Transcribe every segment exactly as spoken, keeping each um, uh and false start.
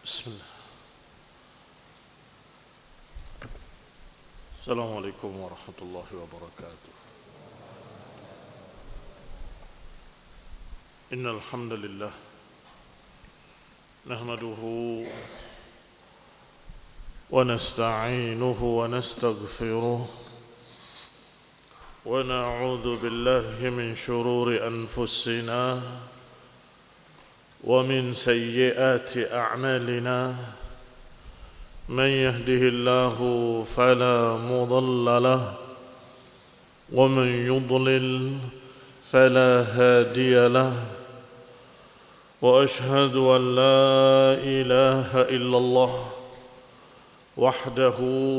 بسم الله. السلام عليكم ورحمة الله وبركاته. إن الحمد لله نحمده ونستعينه ونستغفره ونعوذ بالله من شرور أنفسنا ومن سيئات أعمالنا. من يهده الله فلا مضل له ومن يضلل فلا هادي له، وأشهد أن لا إله إلا الله وحده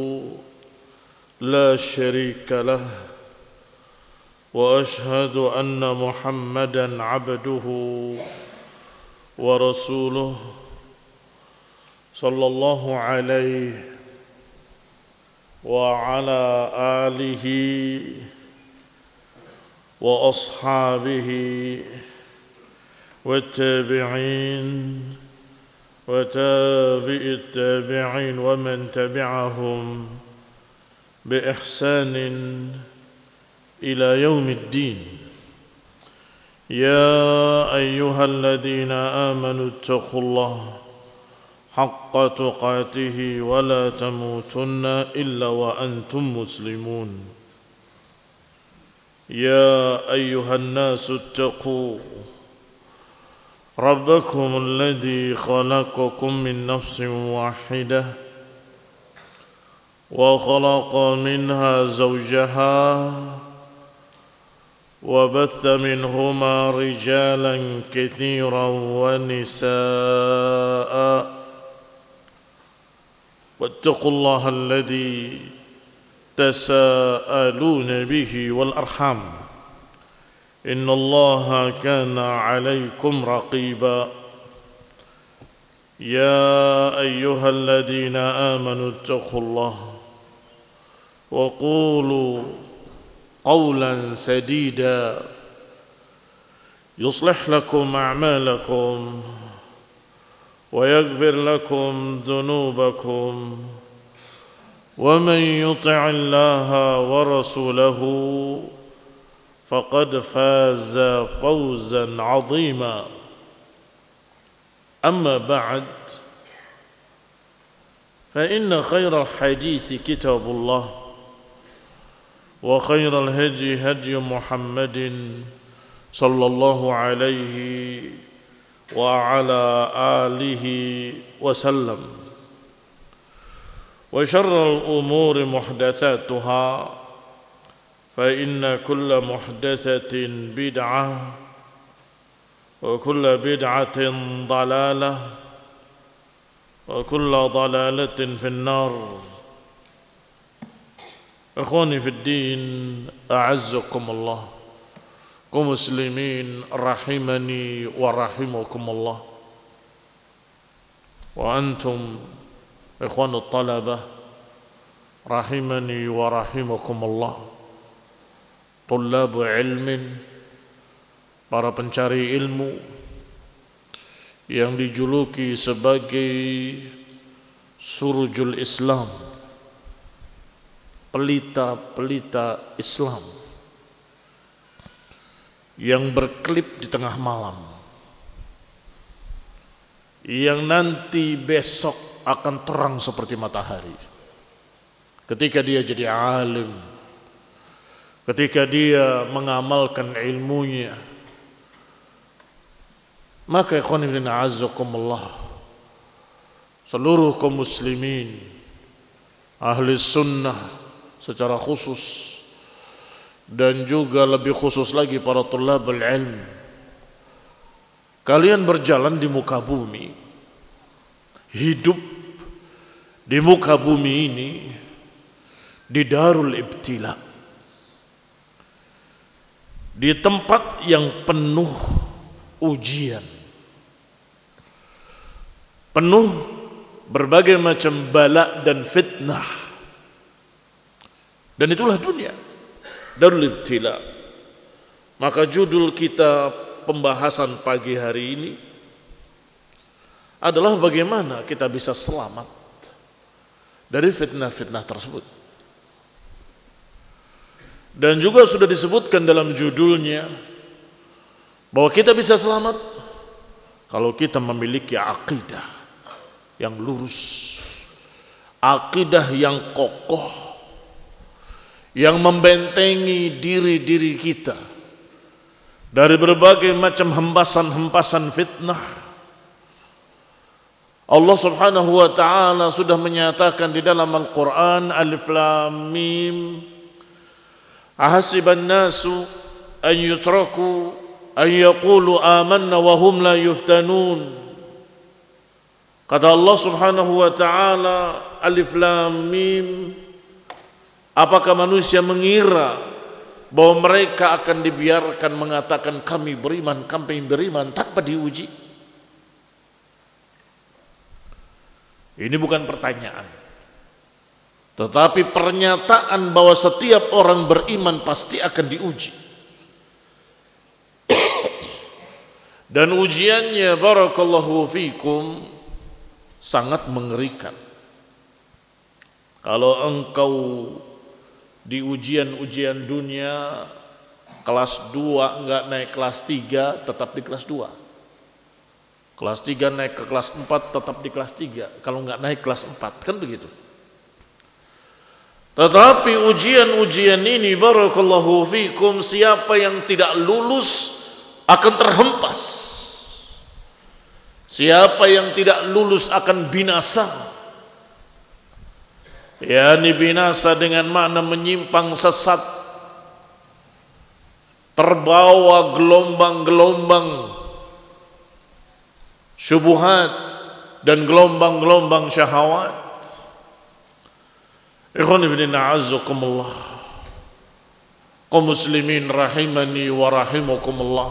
لا شريك له، وأشهد أن محمدًا عبده ورسوله صلى الله عليه وعلى آله وأصحابه والتابعين وتابع التابعين ومن تبعهم بإحسان إلى يوم الدين. يا أيها الذين آمنوا اتقوا الله حق تقاته ولا تموتن إلا وأنتم مسلمون. يا أيها الناس اتقوا ربكم الذي خلقكم من نفس واحدة وخلق منها زوجها وبث منهما رجالا كثيرا ونساء، واتقوا الله الذي تساءلون به والأرحام إن الله كان عليكم رقيبا. يا أيها الذين آمنوا اتقوا الله وقولوا قولا سديدا يصلح لكم أعمالكم ويغفر لكم ذنوبكم، ومن يطع الله ورسوله فقد فاز فوزا عظيما. أما بعد، فإن خير الحديث كتاب الله، وخير الهدي هدي محمد صلى الله عليه وعلى آله وسلم، وشر الأمور محدثاتها، فإن كل محدثة بدعة وكل بدعة ضلالة وكل ضلالة في النار. Ikhwani fi din, a'azzakum Allah, kaum muslimin rahimani wa rahimakumullah. Wa antum ikhwanut talabah rahimani wa rahimakumullah, tullabu ilmin, para pencari ilmu yang dijuluki sebagai surujul Islam, pelita-pelita Islam yang berkelip di tengah malam, yang nanti besok akan terang seperti matahari ketika dia jadi alim, ketika dia mengamalkan ilmunya. Maka ikhwan fillah a'azzakumullah, seluruh kaum muslimin ahli sunnah secara khusus, dan juga lebih khusus lagi para tulabul ilm, kalian berjalan di muka bumi, hidup di muka bumi ini di darul ibtila, di tempat yang penuh ujian, penuh berbagai macam bala dan fitnah. Dan itulah dunia, darul ibtila. Maka judul kita pembahasan pagi hari ini adalah bagaimana kita bisa selamat dari fitnah-fitnah tersebut. Dan juga sudah disebutkan dalam judulnya bahwa kita bisa selamat kalau kita memiliki akidah yang lurus, akidah yang kokoh, yang membentengi diri-diri kita dari berbagai macam hempasan-hempasan fitnah. Allah Subhanahu wa taala sudah menyatakan di dalam Al-Qur'an, Alif Lam Mim, ahasiban nasu an yutraku an yaqulu amanna wa hum la yuftanun. Kata Allah Subhanahu wa taala, Alif Lam Mim, apakah manusia mengira bahwa mereka akan dibiarkan mengatakan kami beriman, kami beriman tanpa diuji? Ini bukan pertanyaan, tetapi pernyataan bahwa setiap orang beriman pasti akan diuji. Dan ujiannya, barakallahu fikum, sangat mengerikan. Kalau engkau di ujian-ujian dunia kelas dua enggak naik kelas tiga, tetap di kelas dua. Kelas tiga naik ke kelas empat, tetap di kelas tiga. Kalau enggak naik kelas empat, kan begitu. Tetapi ujian-ujian ini, barakallahu fikum, siapa yang tidak lulus akan terhempas. Siapa yang tidak lulus akan binasa. Yani binasa dengan makna menyimpang, sesat, terbawa gelombang-gelombang syubhat dan gelombang-gelombang syahwat. Ikhwan fillah, a'azzakumullah, kaum muslimin rahimani wa rahimakumullah.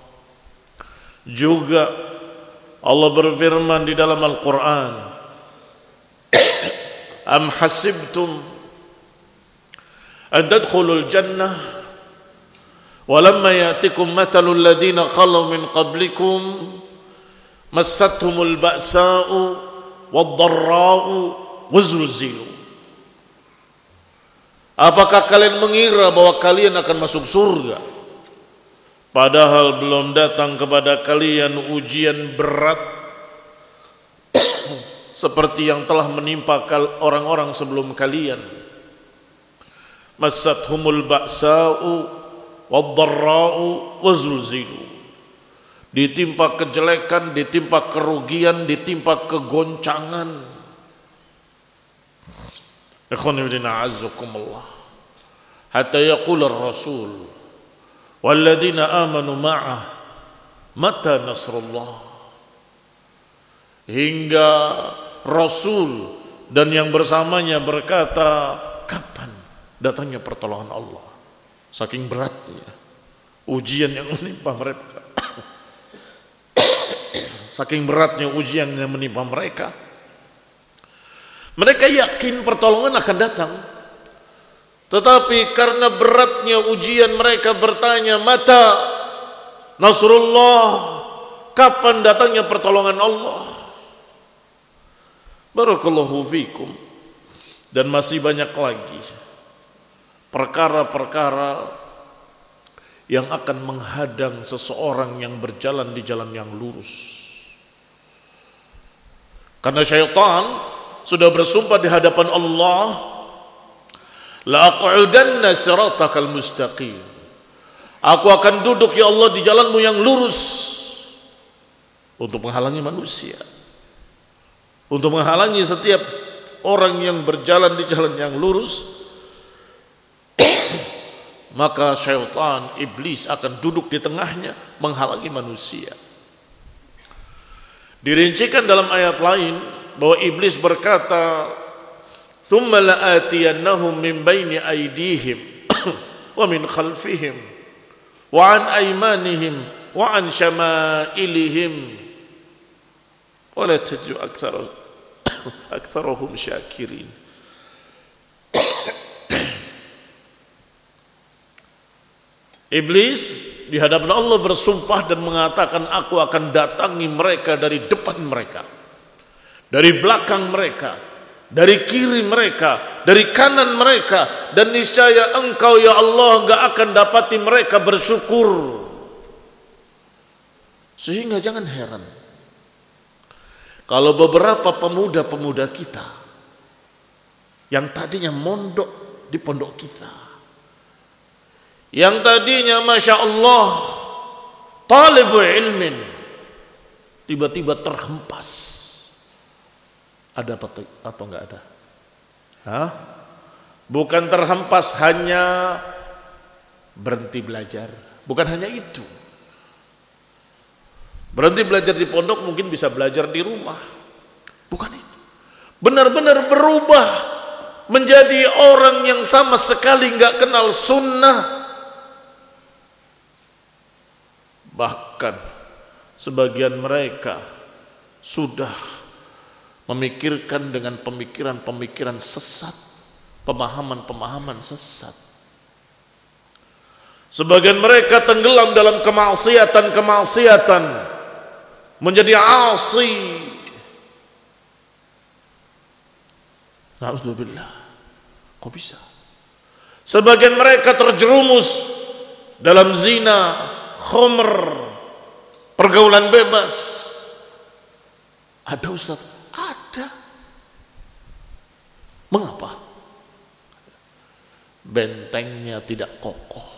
Juga Allah berfirman di dalam Al-Qur'an, am hasibtum an tadkhulul jannah walamma ya'tikum mathalul ladina qalu min qablikum massathumul ba'sa'u wad-dharra'u wazulzilu. Apakah kalian mengira bahwa kalian akan masuk surga padahal belum datang kepada kalian ujian berat seperti yang telah menimpa orang-orang sebelum kalian? Massathumul ba'sa'u wad-dharra'u wazulzilu. Ditimpa kejelekan, ditimpa kerugian, ditimpa kegoncangan. Ikhwan fillah, a'azzakumullah. Hatta yaqul ar-rasul walladzina amanu ma'ah mata nasrullah. Hingga Rasul dan yang bersamanya berkata, kapan datangnya pertolongan Allah? Saking beratnya ujian yang menimpa mereka. Saking beratnya ujian yang menimpa mereka, mereka yakin pertolongan akan datang. Tetapi karena beratnya ujian, mereka bertanya, mata nasrullah, kapan datangnya pertolongan Allah? Barakallahu fikum. Dan masih banyak lagi perkara-perkara yang akan menghadang seseorang yang berjalan di jalan yang lurus. Karena syaitan sudah bersumpah di hadapan Allah, la aq'udanna siratakal mustaqim. Aku akan duduk ya Allah di jalanmu yang lurus, untuk menghalangi manusia, untuk menghalangi setiap orang yang berjalan di jalan yang lurus. Maka syaitan, iblis akan duduk di tengahnya menghalangi manusia. Dirincikan dalam ayat lain bahwa iblis berkata, "Tsumma la'atiyannahum min baini aydihim wa min khalfihim wa an aymanihim wa an syama'ilihim wa la tajidu aktsarahum syakirin." Iblis di hadapan Allah bersumpah dan mengatakan, aku akan datangi mereka dari depan mereka, dari belakang mereka, dari kiri mereka, dari kanan mereka, dan niscaya Engkau ya Allah enggak akan dapati mereka bersyukur. Sehingga jangan heran kalau beberapa pemuda-pemuda kita yang tadinya mondok di pondok kita, yang tadinya Masya Allah talibul ilmin, tiba-tiba terhempas. Ada apa atau enggak ada? Hah? Bukan terhempas hanya berhenti belajar, bukan hanya itu. Berhenti belajar di pondok, mungkin bisa belajar di rumah. Bukan itu. Benar-benar berubah menjadi orang yang sama sekali enggak kenal sunnah. Bahkan sebagian mereka sudah memikirkan dengan pemikiran-pemikiran sesat, pemahaman-pemahaman sesat. Sebagian mereka tenggelam dalam kemaksiatan-kemaksiatan, menjadi asi. Na'udzubillah. Kok bisa? Sebagian mereka terjerumus dalam zina, khamr, pergaulan bebas. Ada Ustaz? Ada. Mengapa? Bentengnya tidak kokoh,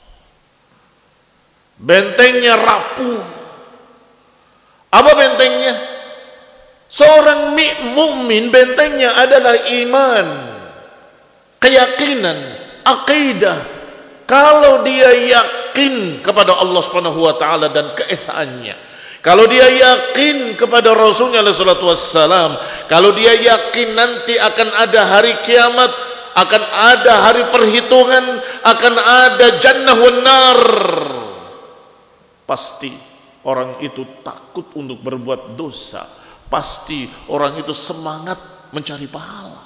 bentengnya rapuh. Apa bentengnya? Seorang mukmin bentengnya adalah iman, keyakinan, akidah. Kalau dia yakin kepada Allah Subhanahu wa taala dan keesaannya, kalau dia yakin kepada Rasulnya alaihi salatu wassalam, kalau dia yakin nanti akan ada hari kiamat, akan ada hari perhitungan, akan ada jannah wan nar, pasti orang itu takut untuk berbuat dosa. Pasti orang itu semangat mencari pahala.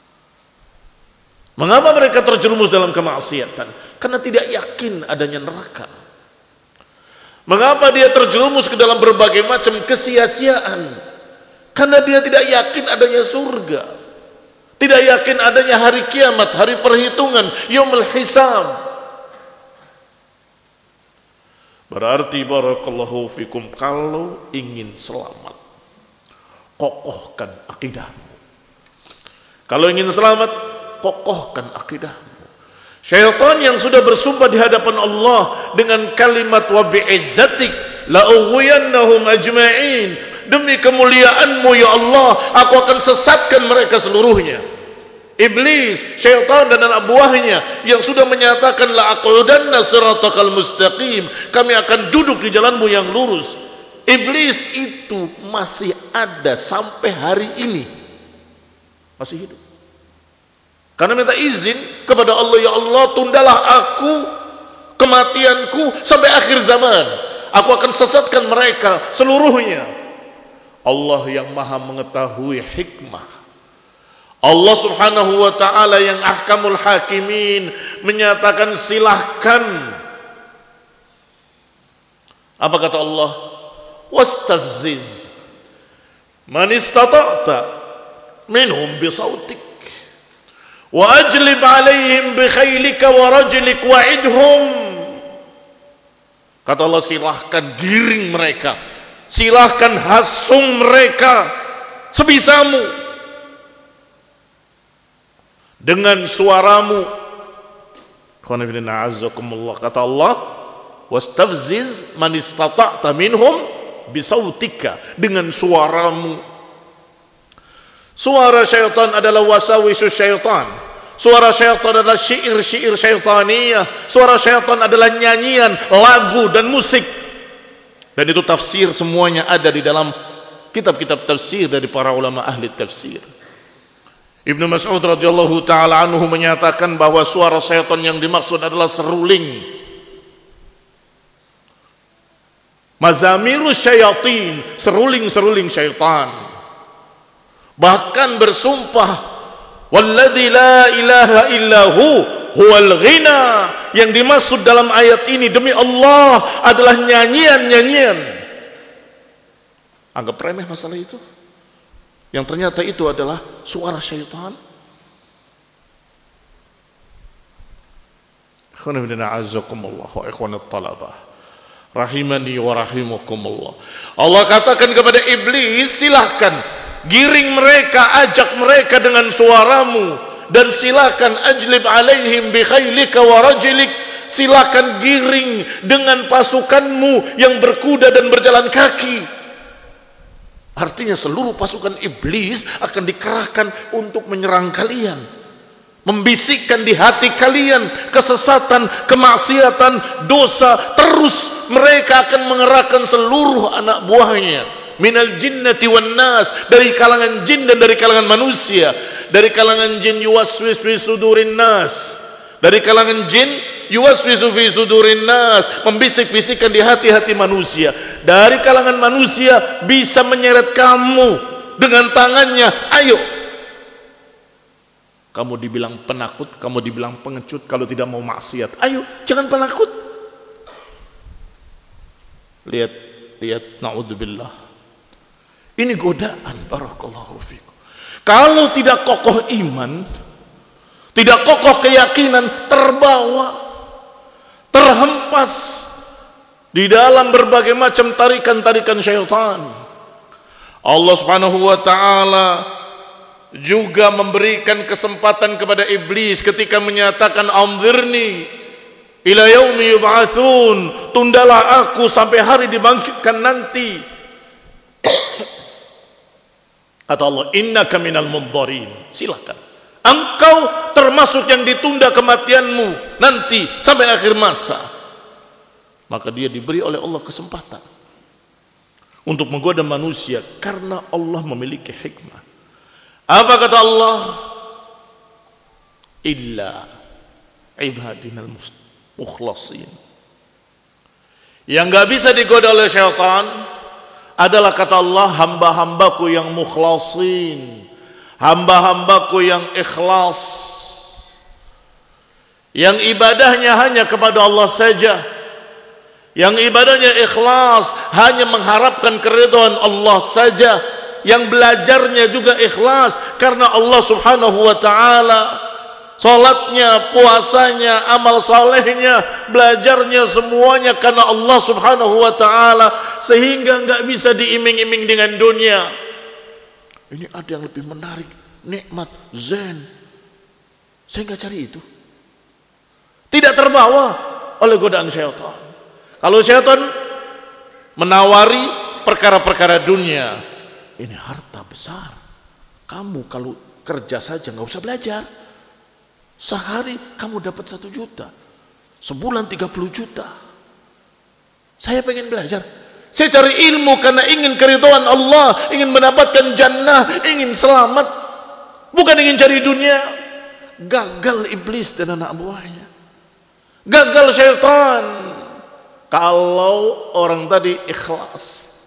Mengapa mereka terjerumus dalam kemaksiatan? Karena tidak yakin adanya neraka. Mengapa dia terjerumus ke dalam berbagai macam kesia-siaan? Karena dia tidak yakin adanya surga, tidak yakin adanya hari kiamat, hari perhitungan, yaumul hisab. Berarti barakallahu fikum, kalau ingin selamat, kokohkan akidahmu. Kalau ingin selamat, kokohkan akidahmu. Syaitan yang sudah bersumpah di hadapan Allah dengan kalimat wa bi'izzatik la ughwiyannahum ajma'in, demi kemuliaanmu ya Allah, aku akan sesatkan mereka seluruhnya. Iblis, syaitan dan anak buahnya yang sudah menyatakan la aqudanna siratakal mustaqim, kami akan duduk di jalanmu yang lurus. Iblis itu masih ada sampai hari ini, masih hidup. Karena minta izin kepada Allah, ya Allah tundalah aku, kematianku sampai akhir zaman, aku akan sesatkan mereka seluruhnya. Allah yang maha mengetahui hikmah, Allah subhanahu wa ta'ala yang ahkamul hakimin menyatakan silahkan. Apa kata Allah? Wastafziz man istata'ta minhum bisautik wa ajlib alaihim bi khaylika wa rajlik wa'idhum. Kata Allah, silahkan giring mereka, silahkan hasung mereka sebisamu dengan suaramu. Kata Allah, wastafziz man istata'ta minhum bisautika, dengan suaramu. Suara syaitan adalah wasawisus syaitan. Suara syaitan adalah syair-syair syaitaniyah. Suara syaitan adalah nyanyian, lagu dan musik. Dan itu tafsir semuanya ada di dalam kitab-kitab tafsir dari para ulama ahli tafsir. Ibnu Mas'ud radhiyallahu taala anhu menyatakan bahwa suara syaitan yang dimaksud adalah seruling. Mazamirus syayatin, seruling-seruling syaitan. Bahkan bersumpah, walladzi la ilaha illahu huwal ghina, yang dimaksud dalam ayat ini demi Allah adalah nyanyian-nyanyian. Anggap remeh masalah itu. yang ternyata itu adalah suara syaitan. Rahimani wa rahimakumullah. Allah katakan kepada iblis, silahkan giring mereka, ajak mereka dengan suaramu, dan silahkan ajlib alaihim bi khailika wa rajlik, silahkan giring dengan pasukanmu yang berkuda dan berjalan kaki. Artinya seluruh pasukan iblis akan dikerahkan untuk menyerang kalian, membisikkan di hati kalian kesesatan, kemaksiatan, dosa. Terus mereka akan mengerahkan seluruh anak buahnya, minal jinnati wan nas, dari kalangan jin dan dari kalangan manusia. Dari kalangan jin yuwaswis fi sudurin nas, dari kalangan jin yuwaswisu fi sudurin nas, membisik-bisikkan di hati-hati manusia. Dari kalangan manusia bisa menyeret kamu dengan tangannya, ayo. Kamu dibilang penakut, kamu dibilang pengecut, kalau tidak mau maksiat, ayo, jangan penakut. Lihat, lihat, naudzubillah. Ini godaan, barakallahu fikum. Kalau tidak kokoh iman, tidak kokoh keyakinan, terbawa, terhempas di dalam berbagai macam tarikan-tarikan syaitan. Allah Subhanahu wa taala juga memberikan kesempatan kepada iblis ketika menyatakan anzirni ila yaumi yub'atsun, tundalah aku sampai hari dibangkitkan nanti. Kata Allah, innaka minal mundharin, silakan, engkau termasuk yang ditunda kematianmu nanti sampai akhir masa. Maka dia diberi oleh Allah kesempatan untuk menggoda manusia karena Allah memiliki hikmah. Apa kata Allah? Illa ibadinal mukhlasin. Yang gak bisa digoda oleh syaitan adalah, kata Allah, hamba-hambaku yang mukhlasin, hamba-hambaku yang ikhlas, yang ibadahnya hanya kepada Allah saja, yang ibadahnya ikhlas, hanya mengharapkan keridhaan Allah saja, yang belajarnya juga ikhlas karena Allah Subhanahu wa taala. Salatnya, puasanya, amal salehnya, belajarnya semuanya karena Allah Subhanahu wa taala, sehingga enggak bisa diiming-iming dengan dunia. Ini ada yang lebih menarik, nikmat, zen. Saya enggak cari itu. Tidak terbawa oleh godaan syaitan. Kalau syaitan menawari perkara-perkara dunia, ini harta besar, kamu kalau kerja saja enggak usah belajar. Sehari kamu dapat satu juta, sebulan tiga puluh juta. Saya pengen belajar, saya cari ilmu karena ingin keridhaan Allah, ingin mendapatkan jannah, ingin selamat, bukan ingin cari dunia. Gagal iblis dan anak buahnya, gagal syaitan. Kalau orang tadi ikhlas,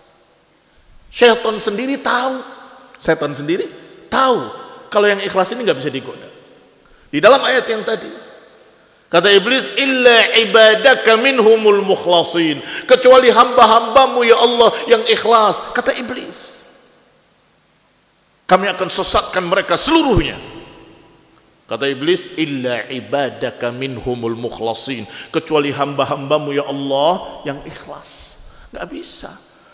syaitan sendiri tahu, syaitan sendiri tahu kalau yang ikhlas ini nggak bisa digoda. Di dalam ayat yang tadi kata iblis, illa ibadaka minhumul mukhlasin, kecuali hamba-hambamu ya Allah yang ikhlas. Kata iblis, kami akan sesatkan mereka seluruhnya. Kata iblis, illa ibadaka minhumul mukhlasin, kecuali hamba-hambamu ya Allah yang ikhlas. Gak bisa.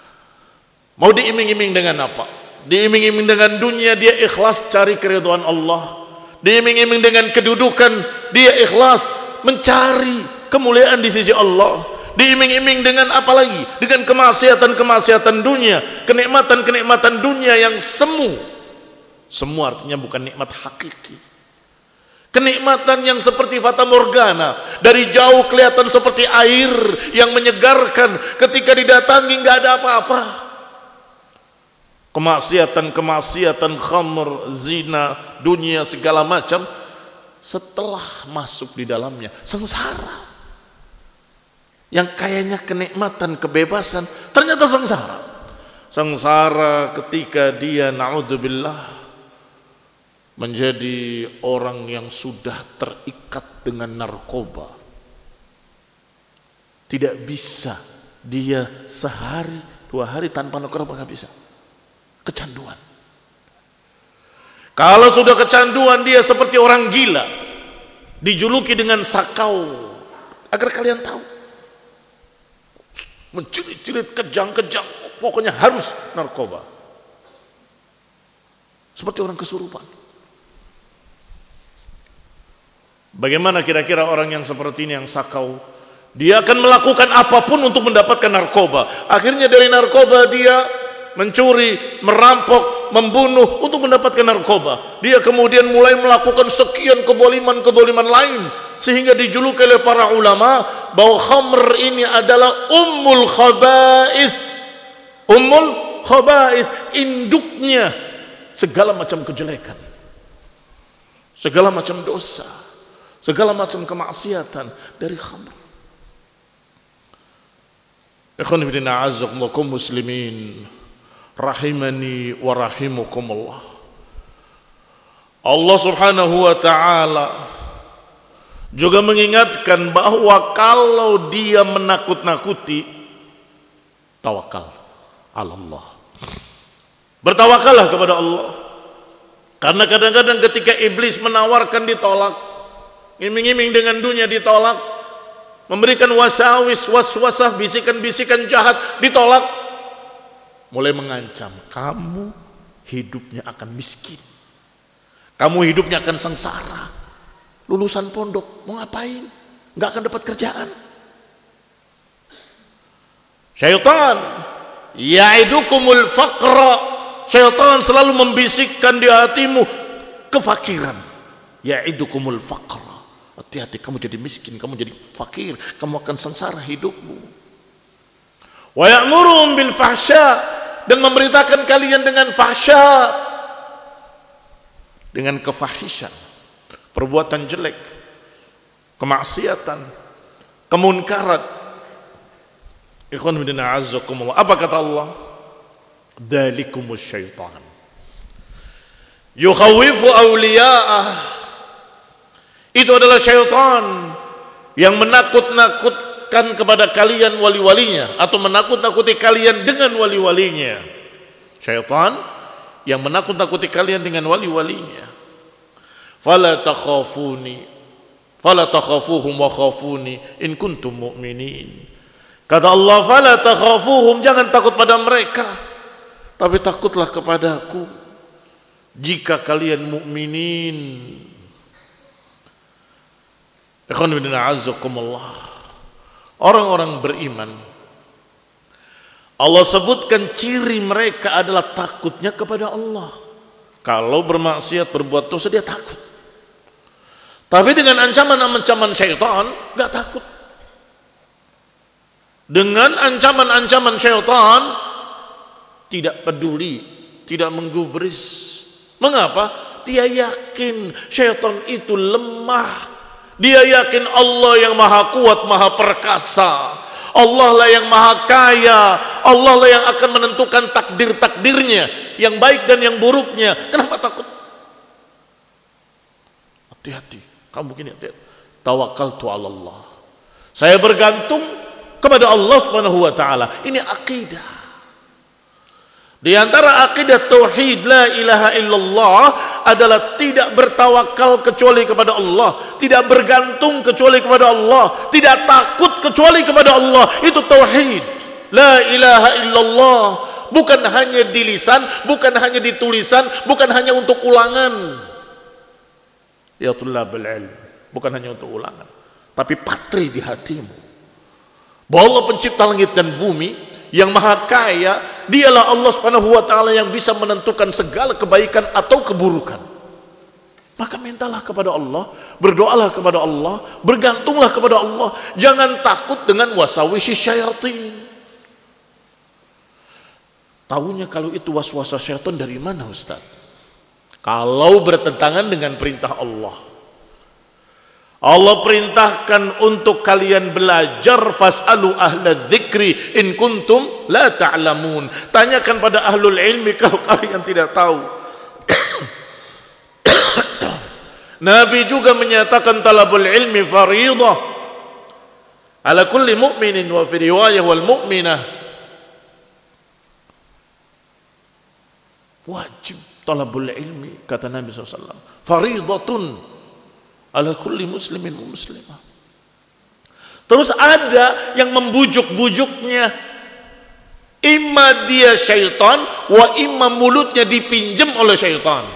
Mau diiming-iming dengan apa? Diiming-iming dengan dunia, dia ikhlas cari keridhaan Allah. Diiming-iming dengan kedudukan, dia ikhlas mencari kemuliaan di sisi Allah. Diiming-iming dengan apa lagi? Dengan kemaksiatan-kemaksiatan dunia, kenikmatan-kenikmatan dunia yang semu. Semu artinya bukan nikmat hakiki. Kenikmatan yang seperti fata morgana, dari jauh kelihatan seperti air yang menyegarkan, ketika didatangi nggak ada apa-apa. Kemaksiatan-kemaksiatan, khamr, zina, dunia segala macam, setelah masuk di dalamnya sengsara. Yang kayaknya kenikmatan, kebebasan, ternyata sengsara. Sengsara ketika dia naudzubillah menjadi orang yang sudah terikat dengan narkoba. Tidak bisa dia sehari dua hari tanpa narkoba, nggak bisa. Kecanduan. Kalau sudah kecanduan, dia seperti orang gila, dijuluki dengan sakau. Agar kalian tahu, menjerit-jerit, kejang-kejang, pokoknya harus narkoba, seperti orang kesurupan. Bagaimana kira-kira orang yang seperti ini, yang sakau? Dia akan melakukan apapun untuk mendapatkan narkoba. Akhirnya dari narkoba dia mencuri, merampok, membunuh untuk mendapatkan narkoba. Dia kemudian mulai melakukan sekian kezaliman-kezaliman lain, sehingga dijuluki oleh para ulama bahwa khamr ini adalah ummul khaba'ith. Ummul khaba'ith, induknya segala macam kejelekan, segala macam dosa, segala macam kemaksiatan dari khamr. Ikhwan fillah, a'azzakumullah muslimin rahimani wa rahimukumullah. Allah Subhanahu wa ta'ala juga mengingatkan bahwa kalau dia menakut-nakuti, tawakal ala Allah. Bertawakallah kepada Allah. Karena kadang-kadang ketika iblis menawarkan, ditolak. Iming-iming dengan dunia, ditolak. Memberikan wasawis, waswasah, bisikan-bisikan jahat, ditolak. Mulai mengancam, kamu hidupnya akan miskin, kamu hidupnya akan sengsara. Lulusan pondok mau ngapain? Nggak akan dapat kerjaan. Syaitan ya'idukumul faqra, syaitan selalu membisikkan di hatimu kefakiran. Ya'idukumul faqra, hati-hati kamu jadi miskin, kamu jadi fakir, kamu akan sengsara hidupmu. Wa ya'muruhum bil fahsya, dan memberitakan kalian dengan fahsya, dengan kefahishan, perbuatan jelek, kemaksiatan, kemunkaran. Ikhwan fillah, a'azzakumullah. Apa kata Allah? Dzalikumus syaitan yukhawifu awliya'ah. Itu adalah syaitan yang menakut-nakut kepada kalian wali-walinya, atau menakut-nakuti kalian dengan wali-walinya. Syaitan yang menakut-nakuti kalian dengan wali-walinya. Fala takhafuni, fala takhafuhum wa khafuni in kuntum mu'minin. Kata Allah, fala takhafuhum, jangan takut pada mereka, tapi takutlah kepadaku jika kalian mukminin. Ikhwan fillah, a'azzakumullah. Orang-orang beriman, Allah sebutkan ciri mereka adalah takutnya kepada Allah. Kalau bermaksiat, berbuat dosa, dia takut. Tapi dengan ancaman-ancaman syaitan, gak takut. Dengan ancaman-ancaman syaitan, tidak peduli, tidak menggubris. Mengapa? Dia yakin syaitan itu lemah. Dia yakin Allah yang maha kuat, maha perkasa. Allah lah yang maha kaya. Allah lah yang akan menentukan takdir-takdirnya, yang baik dan yang buruknya. Kenapa takut? Hati-hati. Kamu begini, hati-hati. Tawakkaltu ala Allah. Saya bergantung kepada Allah Subhanahu wa ta'ala. Ini akidah. Di antara akidah tauhid la ilaha illallah adalah tidak bertawakal kecuali kepada Allah, tidak bergantung kecuali kepada Allah, tidak takut kecuali kepada Allah. Itu tauhid la ilaha illallah. Bukan hanya di lisan, bukan hanya di tulisan, bukan hanya untuk ulangan. Ya tullabul ilm, bukan hanya untuk ulangan, tapi patri di hatimu bahwa Allah pencipta langit dan bumi, yang maha kaya, dialah Allah Subhanahu wa ta'ala yang bisa menentukan segala kebaikan atau keburukan. Maka mintalah kepada Allah, berdoalah kepada Allah, bergantunglah kepada Allah. Jangan takut dengan wasawisi syayatin. Tahunya kalau itu waswasa syaitan dari mana, Ustaz? Kalau bertentangan dengan perintah Allah. Allah perintahkan untuk kalian belajar, fas'alu ahla dzikri in kuntum la ta'lamun. Tanyakan pada ahlul ilmi kalau kalian tidak tahu. Nabi juga menyatakan talabul ilmi fariidah ala kulli mu'minin, wa fi riwayah wal mu'minah. Wajib talabul ilmi, kata Nabi shallallahu alaihi wasallam, faridatun ala kulli muslimin wa muslimah. Terus ada yang membujuk-bujuknya, imma dia syaitan, wa imma mulutnya dipinjam oleh syaitan.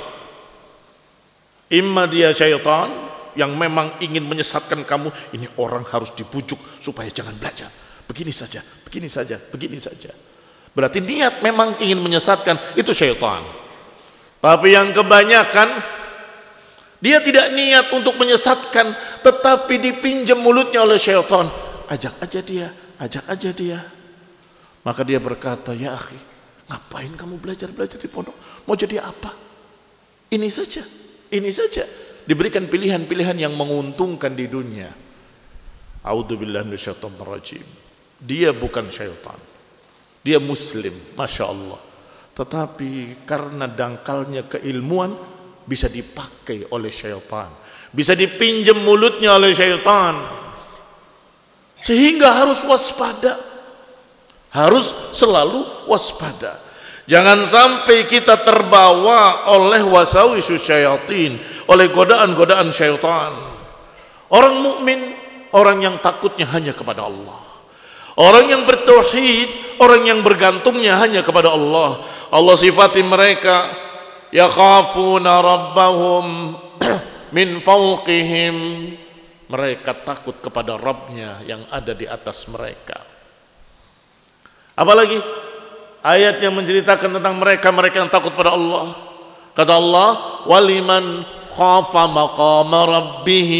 Imma dia syaitan yang memang ingin menyesatkan kamu, ini orang harus dibujuk supaya jangan belajar. Begini saja, begini saja, begini saja. Berarti niat memang ingin menyesatkan, itu syaitan. Tapi yang kebanyakan dia tidak niat untuk menyesatkan, tetapi dipinjam mulutnya oleh syaitan. Ajak aja dia, ajak aja dia. Maka dia berkata, ya akhi, ngapain kamu belajar-belajar di pondok? Mau jadi apa? Ini saja, ini saja. Diberikan pilihan-pilihan yang menguntungkan di dunia. A'udzubillahi minasyaitonir rajim. Dia bukan syaitan, dia muslim, masya Allah. Tetapi karena dangkalnya keilmuan, bisa dipakai oleh syaitan, bisa dipinjam mulutnya oleh syaitan, sehingga harus waspada, harus selalu waspada. Jangan sampai kita terbawa oleh wasawisus syayatin, oleh godaan-godaan syaitan. Orang mukmin, orang yang takutnya hanya kepada Allah, orang yang bertauhid, orang yang bergantungnya hanya kepada Allah. Allah sifati mereka, yakhafuna rabbahum min fawqihim. Mereka takut kepada Rabbnya yang ada di atas mereka. Apalagi ayat yang menceritakan tentang mereka, mereka yang takut pada Allah. Kata Allah, waliman khafa maqama rabbih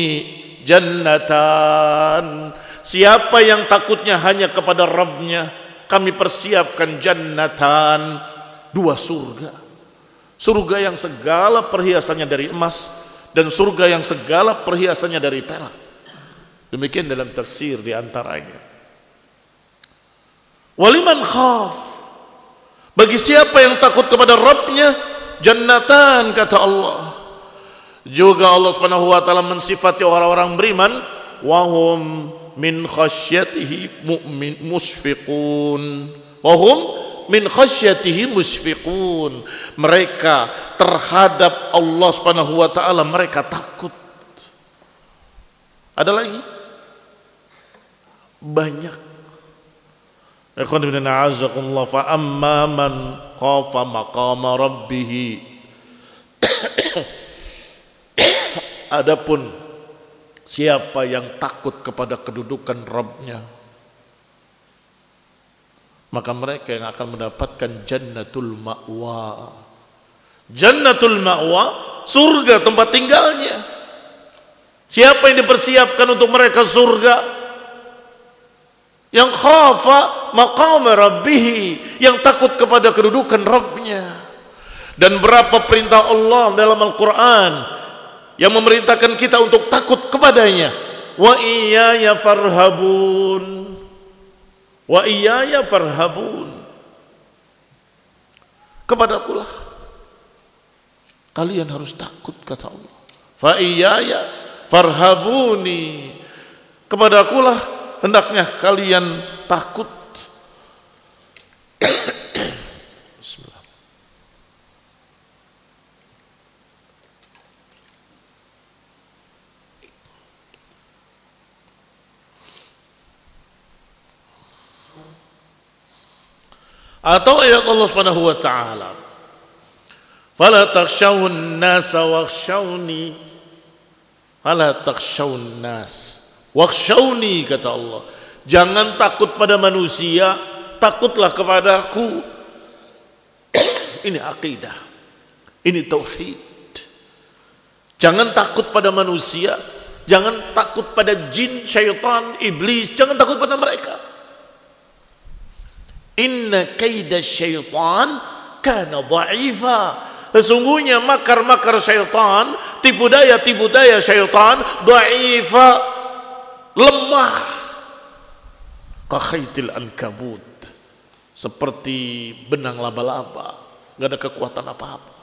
jannatan. Siapa yang takutnya hanya kepada Rabbnya, kami persiapkan jannatan, dua surga. Surga yang segala perhiasannya dari emas, dan surga yang segala perhiasannya dari perak. Demikian dalam tafsir di antaranya. Waliman khaf, bagi siapa yang takut kepada Rabbnya, jannatan, kata Allah. Juga Allah Subhanahu wa taala mensifati orang-orang beriman, wahum min khasyatihi mu'min musfiqun. Wahum min khasyatihi musfiqun. Mereka terhadap Allah Subhanahu wa taala mereka takut. Ada lagi banyak. Ikhwan fillah a'azzakumullah, fa amma man khafa maqama rabbih. Adapun siapa yang takut kepada kedudukan Rabbnya, maka mereka yang akan mendapatkan jannatul ma'wa. Jannatul ma'wa, surga tempat tinggalnya. Siapa yang dipersiapkan untuk mereka surga? Yang khafa maqama rabbih, yang takut kepada kedudukan Rabbnya. Dan berapa perintah Allah dalam Al-Quran yang memerintahkan kita untuk takut kepadanya. Wa iyaya farhabun, wa iyaya farhabun. Kepadakulah kalian harus takut, kata Allah. Fa iyaya farhabuni, kepadakulah hendaknya kalian takut. Bismillah. Atau ayat Allah Subhanahu wa taala, fala takhshawun nasa wakhshawni, fala takhshawun nas wakhshawni, kata Allah. Jangan takut pada manusia, takutlah kepadaku. Ini akidah, ini tauhid. Jangan takut pada manusia, jangan takut pada jin, syaitan, iblis, jangan takut pada mereka. Inna kaida syaitan kana dha'ifa. Sesungguhnya makar-makar syaitan, tipu daya-tipu daya syaitan, dha'ifa, lemah. Kakhaitil ankabut, seperti benang laba-laba, enggak ada kekuatan apa-apa.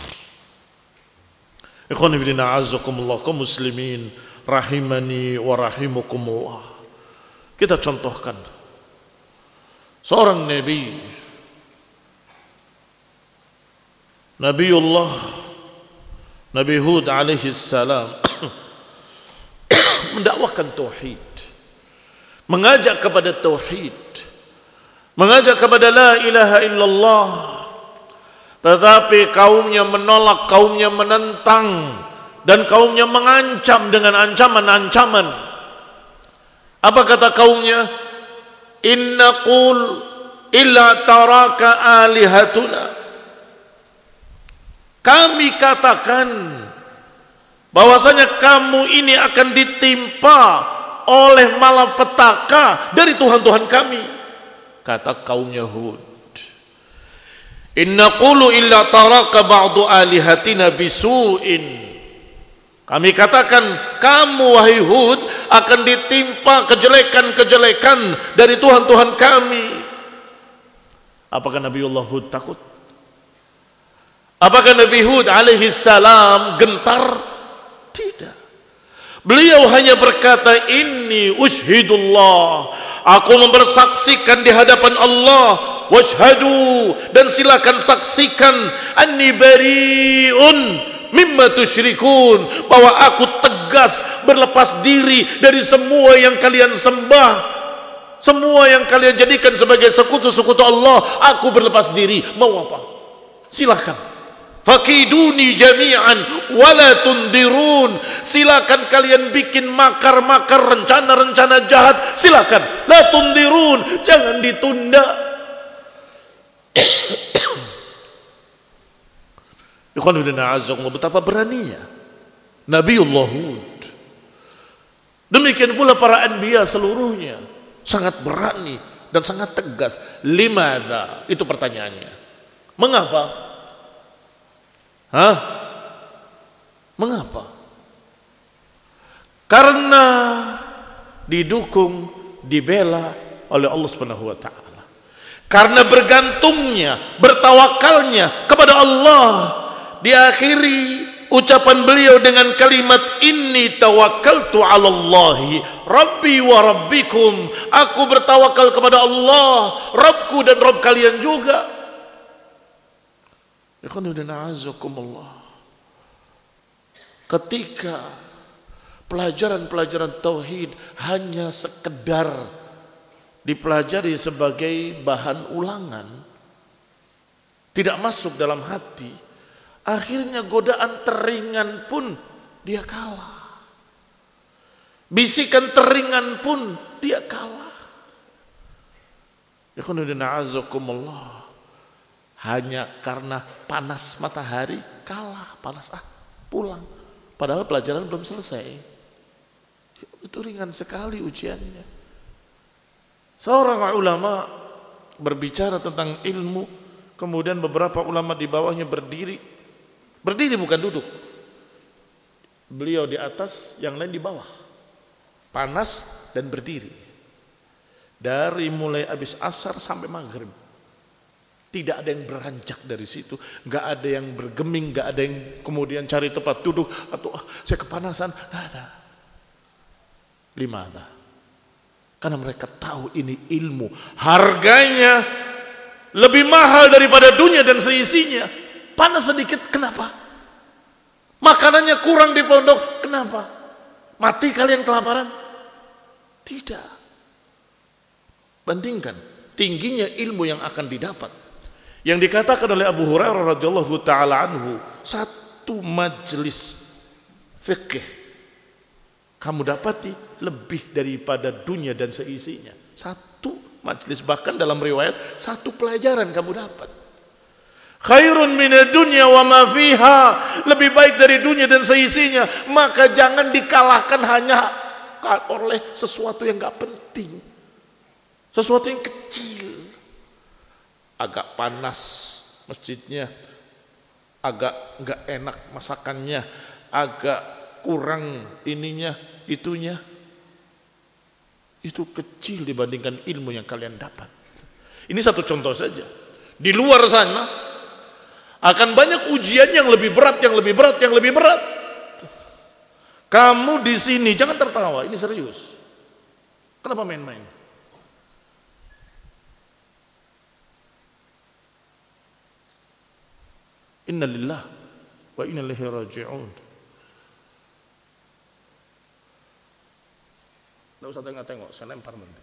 Ikhwan fillah a'azzakumullah, kaum muslimin rahimani wa rahimakumullah. Kita contohkan seorang nabi Nabiullah Nabi Hud alaihi salam mendakwakan tauhid, mengajak kepada tauhid, mengajak kepada la ilaha illallah. Tetapi kaumnya menolak, kaumnya menentang, dan kaumnya mengancam dengan ancaman-ancaman. Apa kata kaumnya? Inna qul illa taraka alihatuna. Kami katakan bahwasanya kamu ini akan ditimpa oleh malapetaka dari Tuhan-Tuhan kami. Kata kaumnya Hud, inna qulu illa taraka ba'du alihatina bisu'in. Kami katakan kamu wahai Hud akan ditimpa kejelekan-kejelekan dari Tuhan-Tuhan kami. Apakah Nabiullah Hud takut? Apakah Nabi Hud alaihi salam gentar? Tidak. Beliau hanya berkata, inni ushhidullah, aku mempersaksikan di hadapan Allah, washhadu, dan silakan saksikan, anni bari'un mimma tusyrikun, bahwa aku tegas berlepas diri dari semua yang kalian sembah, semua yang kalian jadikan sebagai sekutu-sekutu Allah. Aku berlepas diri. Mau apa? Silahkan. Fakiduni jami'an wala tundirun. Silakan kalian bikin makar-makar, rencana-rencana jahat. Silakan. La tundirun, jangan ditunda. Betapa beraninya Nabiullah Hud. Demikian pula para anbiya seluruhnya sangat berani dan sangat tegas. Limadza? Itu pertanyaannya. Mengapa? Hah? Mengapa? Karena didukung, dibela oleh Allah Subhanahu wa taala. Karena bergantungnya, bertawakalnya kepada Allah. Diakhiri ucapan beliau dengan kalimat, inni tawakkaltu 'ala Allahi rabbi wa rabbikum. Aku bertawakal kepada Allah, Rabbku dan Rabb kalian juga. Ketika pelajaran-pelajaran tauhid hanya sekedar dipelajari sebagai bahan ulangan, tidak masuk dalam hati, akhirnya godaan teringan pun dia kalah, bisikan teringan pun dia kalah. Hanya karena panas matahari kalah, panas ah pulang, padahal pelajaran belum selesai. Itu ringan sekali ujiannya. Seorang ulama berbicara tentang ilmu, kemudian beberapa ulama di bawahnya berdiri. Berdiri bukan duduk. Beliau di atas, yang lain di bawah. Panas dan berdiri. Dari mulai habis asar sampai maghrib. Tidak ada yang beranjak dari situ. Gak ada yang bergeming, gak ada yang kemudian cari tempat duduk atau ah, saya kepanasan. Tidak ada. Limana? Karena mereka tahu ini ilmu, harganya lebih mahal daripada dunia dan seisinya. Panas sedikit, kenapa? Makanannya kurang di pondok, kenapa? Mati kalian kelaparan? Tidak. Bandingkan tingginya ilmu yang akan didapat. Yang dikatakan oleh Abu Hurairah radhiyallahu taala anhu, satu majelis fikih kamu dapati lebih daripada dunia dan seisinya. Satu majelis, bahkan dalam riwayat satu pelajaran kamu dapat. Khairun minad dunya wa ma fiha, lebih baik dari dunia dan seisinya. Maka jangan dikalahkan hanya oleh sesuatu yang enggak penting, sesuatu yang kecil. Agak panas masjidnya, agak enggak enak masakannya, agak kurang ininya itunya, itu kecil dibandingkan ilmu yang kalian dapat. Ini satu contoh saja. Di luar sana akan banyak ujian yang lebih berat, yang lebih berat, yang lebih berat. Kamu di sini jangan tertawa, ini serius. Kenapa main-main? Inna lillah wa inna ilaihi raji'un. Nggak usah tengok-tengok, saya lempar nanti.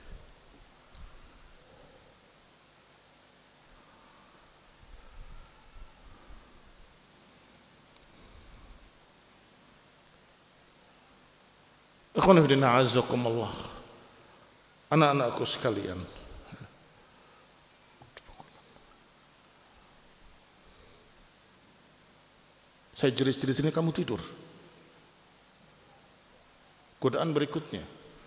Ikhwan fillah a'azzakumullah. Anak-anakku sekalian, saya jeris-jeris ini kamu tidur. Godaan berikutnya,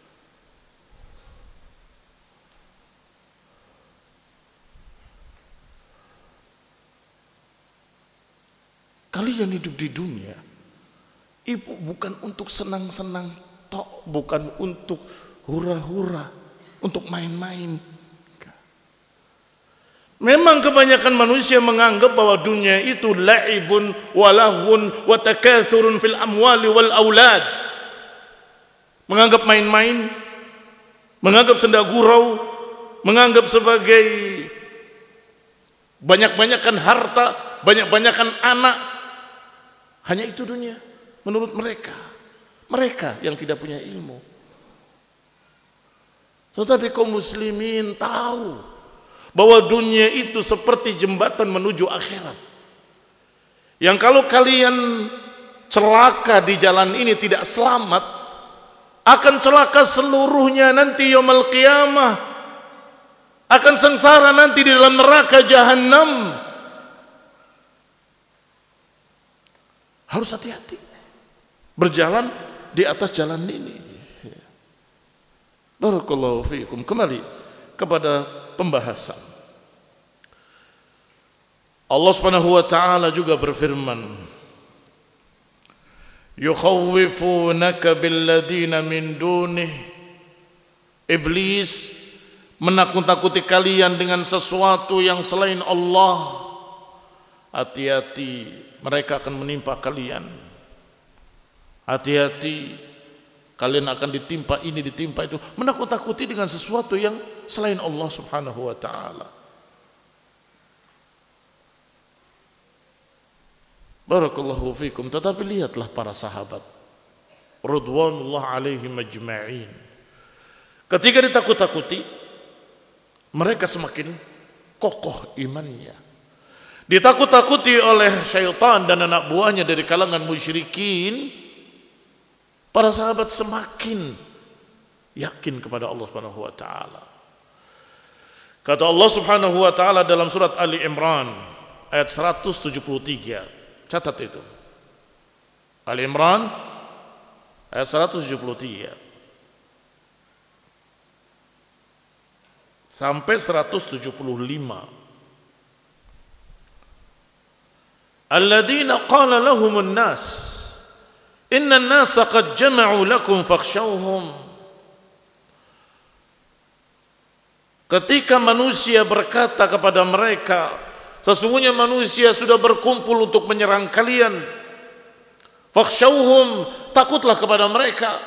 kalian hidup di dunia, ibu bukan untuk senang-senang tok, bukan untuk hura-hura, untuk main-main. Memang kebanyakan manusia menganggap bahwa dunia itu la'ibun wa lahwun wa takathurun fil amwali wal aulad. Menganggap main-main, menganggap senda gurau, menganggap sebagai banyak-banyakan harta, banyak-banyakan anak. Hanya itu dunia menurut mereka. Mereka yang tidak punya ilmu. Tetapi kaum muslimin tahu bahwa dunia itu seperti jembatan menuju akhirat. Yang kalau kalian celaka di jalan ini tidak selamat, akan celaka seluruhnya nanti yaumul qiyamah. Akan sengsara nanti di dalam neraka jahanam. Harus hati-hati berjalan di atas jalan ini. Barakallahu fiikum. Kembali kepada pembahasan. Allah Subhanahu wa taala juga berfirman, "Yukhawwifunaka billadzina min dunih." Iblis menakut-nakuti kalian dengan sesuatu yang selain Allah. Hati-hati, mereka akan menimpa kalian. Hati-hati, kalian akan ditimpa ini, ditimpa itu. Menakut-takuti dengan sesuatu yang selain Allah Subhanahu wa ta'ala. Barakallahu fikum. Tetapi lihatlah para sahabat, Ridwanullah alaihim ajma'in. Ketika ditakut-takuti, mereka semakin kokoh imannya. Ditakut-takuti oleh syaitan dan anak buahnya dari kalangan musyrikin, para sahabat semakin yakin kepada Allah Subhanahu wa taala. Kata Allah Subhanahu wa taala dalam surat Ali Imran ayat seratus tujuh puluh tiga. Catat itu. Ali Imran ayat seratus tujuh puluh tiga sampai seratus tujuh puluh lima. Alladzina qala lahumun nas Inna an-nasa qad jama'u lakum fakhshawhum. Ketika manusia berkata kepada mereka, sesungguhnya manusia sudah berkumpul untuk menyerang kalian. Fakhshawhum, takutlah kepada mereka.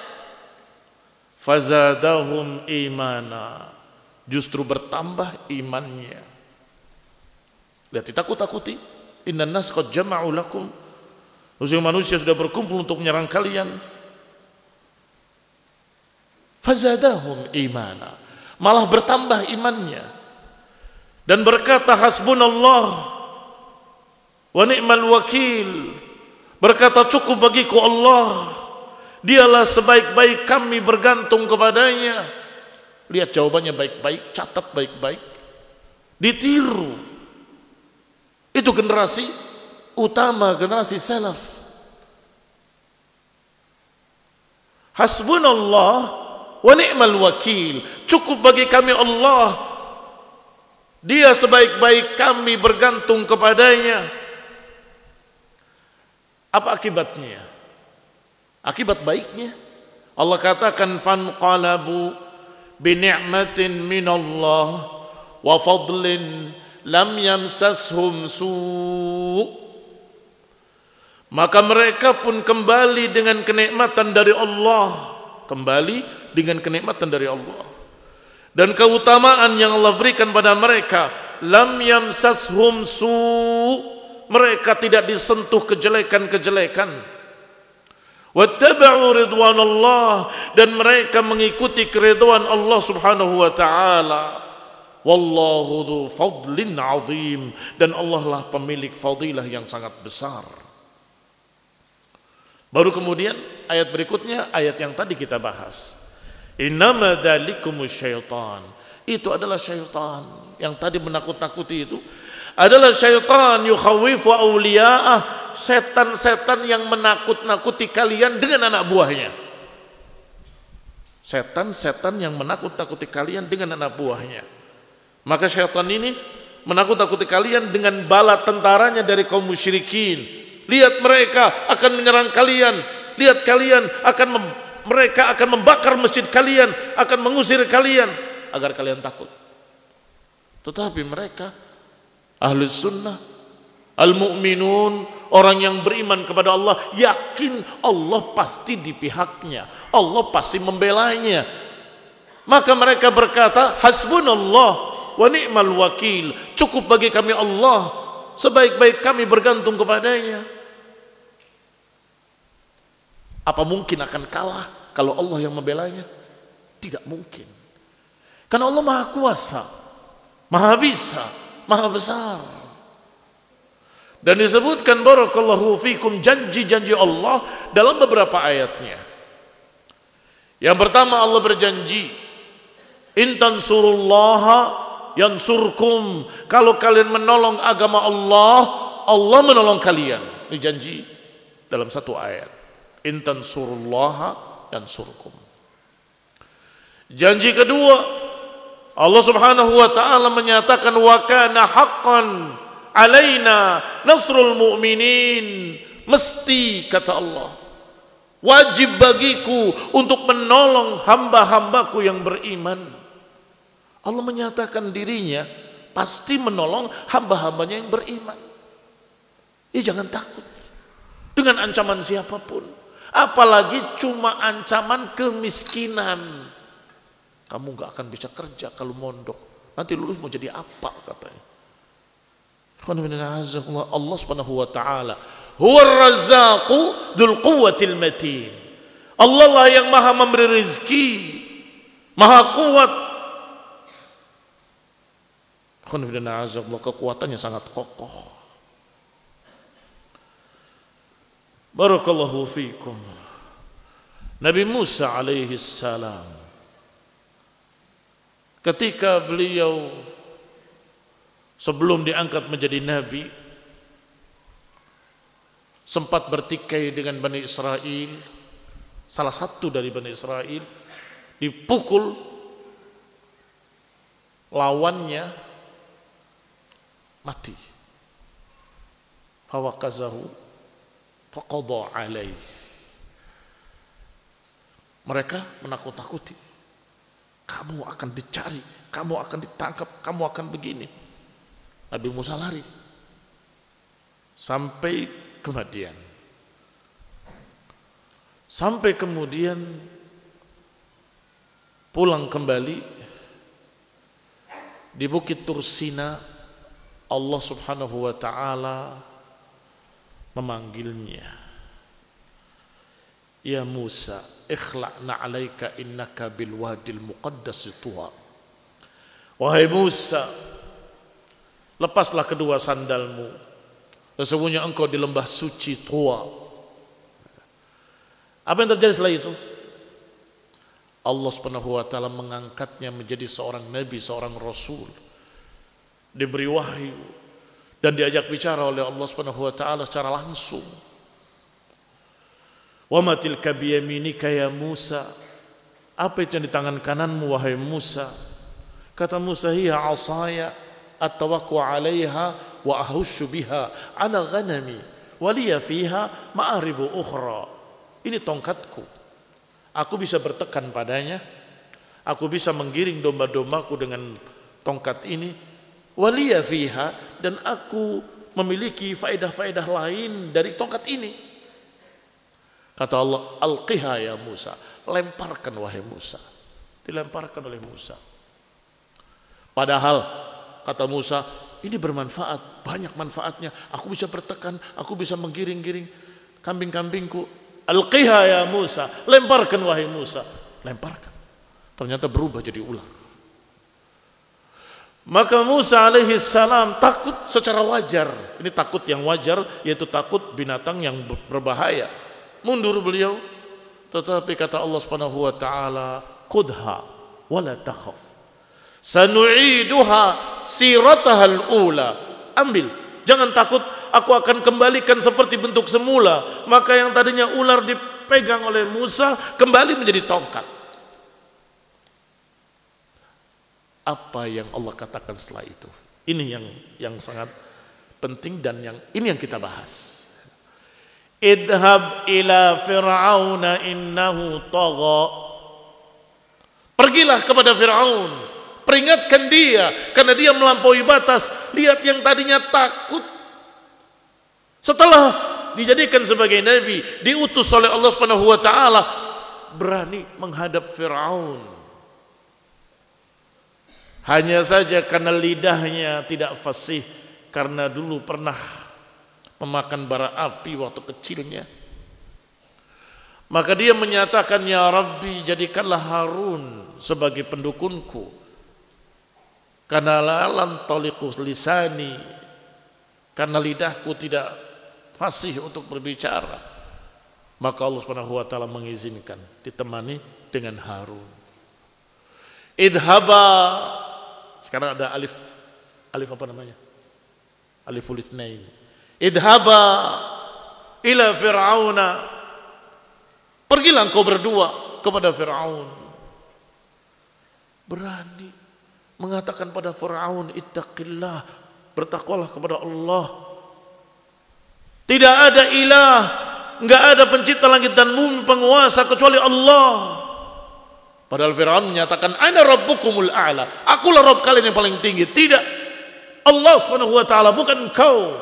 Fazadahum imana, justru bertambah imannya. Lihat, ditakut-takuti. Inna an-nasa qad jama'u lakum. Manusia sudah berkumpul untuk menyerang kalian. Fazadahum imana, malah bertambah imannya. Dan berkata hasbunallah wa ni'mal wakil. Berkata cukup bagiku Allah, dialah sebaik-baik kami bergantung kepadanya. Lihat jawabannya baik-baik, catat baik-baik, ditiru. Itu generasi utama, generasi salaf. Hasbunallah wa ni'mal wakil. Cukup bagi kami Allah, Dia sebaik-baik kami bergantung kepadanya. Apa akibatnya? Akibat baiknya, Allah katakan fanqalabu bi ni'matin minallah wa fadlin lam yamsashum su'. Maka mereka pun kembali dengan kenikmatan dari Allah. Kembali dengan kenikmatan dari Allah. Dan keutamaan yang Allah berikan pada mereka. Lam yamsashum su'. Mereka tidak disentuh kejelekan-kejelekan. Wattaba'u ridwanallah, dan mereka mengikuti keridhaan Allah Subhanahu wa taala. Wallahu dzu fadlin azim, dan Allah lah pemilik fadilah yang sangat besar. Baru kemudian ayat berikutnya, ayat yang tadi kita bahas. Innama dzalikumus syaitan. Itu adalah syaitan yang tadi menakut-nakuti itu. Adalah syaitan yukhawifu awliya'ah, setan-setan yang menakut-nakuti kalian dengan anak buahnya. Setan-setan yang menakut-nakuti kalian dengan anak buahnya. Maka syaitan ini menakut-nakuti kalian dengan bala tentaranya dari kaum musyrikin. Lihat mereka akan menyerang kalian. Lihat kalian akan mem- mereka akan membakar masjid kalian, akan mengusir kalian agar kalian takut. Tetapi mereka ahli sunnah, al-mu'minun, orang yang beriman kepada Allah, yakin Allah pasti di pihaknya, Allah pasti membelanya. Maka mereka berkata, hasbunallah wa ni'mal wakil. Cukup bagi kami Allah, sebaik-baik kami bergantung kepadanya. Apa mungkin akan kalah kalau Allah yang membelanya? Tidak mungkin. Karena Allah Maha Kuasa, Maha Bisa, Maha Besar. Dan disebutkan barakallahu fikum janji-janji Allah dalam beberapa ayatnya. Yang pertama, Allah berjanji, in tansurullaha yansurkum. Kalau kalian menolong agama Allah, Allah menolong kalian. Ini janji dalam satu ayat. In tansurullaha yansurkum. Janji kedua, Allah Subhanahu wa taala menyatakan wa kana haqqan alaina nasrul mu'minin. Mesti, kata Allah, wajib bagiku untuk menolong hamba-hambaku yang beriman. Allah menyatakan dirinya pasti menolong hamba-hambanya yang beriman. Ya, jangan takut dengan ancaman siapapun. Apalagi cuma ancaman kemiskinan. Kamu gak akan bisa kerja kalau mondok. Nanti lulus mau jadi apa, katanya. Allah Subhanahu wa taala huwar razzaqu dzul quwwatil matin. Allah lah yang maha memberi rezeki, maha kuat. Kekuatannya sangat kokoh. Barakallahu fikum. Nabi Musa alaihi salam, ketika beliau sebelum diangkat menjadi nabi, sempat bertikai dengan Bani Israel. Salah satu dari Bani Israel dipukul lawannya, mati. Fawaqazahu faqadha alaih. Mereka menakut-takuti. Kamu akan dicari, kamu akan ditangkap, kamu akan begini. Nabi Musa lari sampai ke Madian. Sampai kemudian pulang kembali di Bukit Tursina, Allah Subhanahu wa taala memanggilnya. Ya Musa, ikhla'na 'alaika innaka bil wadil muqaddas tuwa. Wahai Musa, lepaslah kedua sandalmu, sesungguhnya engkau di lembah suci Tuwa. Apa yang terjadi setelah itu? Allah Subhanahu wa taala mengangkatnya menjadi seorang nabi, seorang rasul, diberi wahyu dan diajak bicara oleh Allah Subhanahu wa taala secara langsung. Wa ma tilka biyaminika ya Musa? Apa itu yang di tangan kananmu wahai Musa? Kata Musa, hiya asaya atawaqqu 'alaiha wa ahushu biha 'ala ghanami wa liya fiha ma'aribu ukhra. Ini tongkatku. Aku bisa bertekan padanya. Aku bisa menggiring domba-dombaku dengan tongkat ini. Wa liya fiha, dan aku memiliki faedah-faedah lain dari tongkat ini. Kata Allah, alqiha ya Musa, lemparkan wahai Musa. Dilemparkan oleh Musa. Padahal kata Musa, ini bermanfaat, banyak manfaatnya. Aku bisa bertekan, aku bisa menggiring-giring kambing-kambingku. Alqiha ya Musa, lemparkan wahai Musa. Lemparkan. Ternyata berubah jadi ular. Maka Musa alaihi salam takut secara wajar. Ini takut yang wajar, yaitu takut binatang yang berbahaya. Mundur beliau. Tetapi kata Allah Subhanahu wa taala, "Khudha wala takhaf. Sanu'iduha sirataha al-ula." Ambil, jangan takut, aku akan kembalikan seperti bentuk semula. Maka yang tadinya ular dipegang oleh Musa kembali menjadi tongkat. Apa yang Allah katakan setelah itu? Ini yang yang sangat penting dan yang ini yang kita bahas. Idhab ila fir'auna innahu tagha. Pergilah kepada Fir'aun, peringatkan dia karena dia melampaui batas. Lihat yang tadinya takut, setelah dijadikan sebagai nabi, diutus oleh Allah Subhanahu wa taala, berani menghadap Fir'aun. Hanya saja karena lidahnya tidak fasih, karena dulu pernah memakan bara api waktu kecilnya. Maka dia menyatakan, ya Rabbi, jadikanlah Harun sebagai pendukunku. Karena lan taliqu lisani, karena lidahku tidak fasih untuk berbicara. Maka Allah Subhanahu wa taala mengizinkan ditemani dengan Harun. Idhaba, sekarang ada alif, alif apa namanya? Aliful itsnain. Idhaba ila fir'auna. Pergilah engkau berdua kepada Fir'aun. Berani mengatakan pada Fir'aun, ittaqillah, bertakwalah kepada Allah. Tidak ada ilah, enggak ada pencipta langit dan bumi, penguasa kecuali Allah. Padahal Fir'aun menyatakan, ana rabbukumul a'la, akulah Rabb kalian yang paling tinggi. Tidak, Allah Subhanahu wa taala, bukan engkau.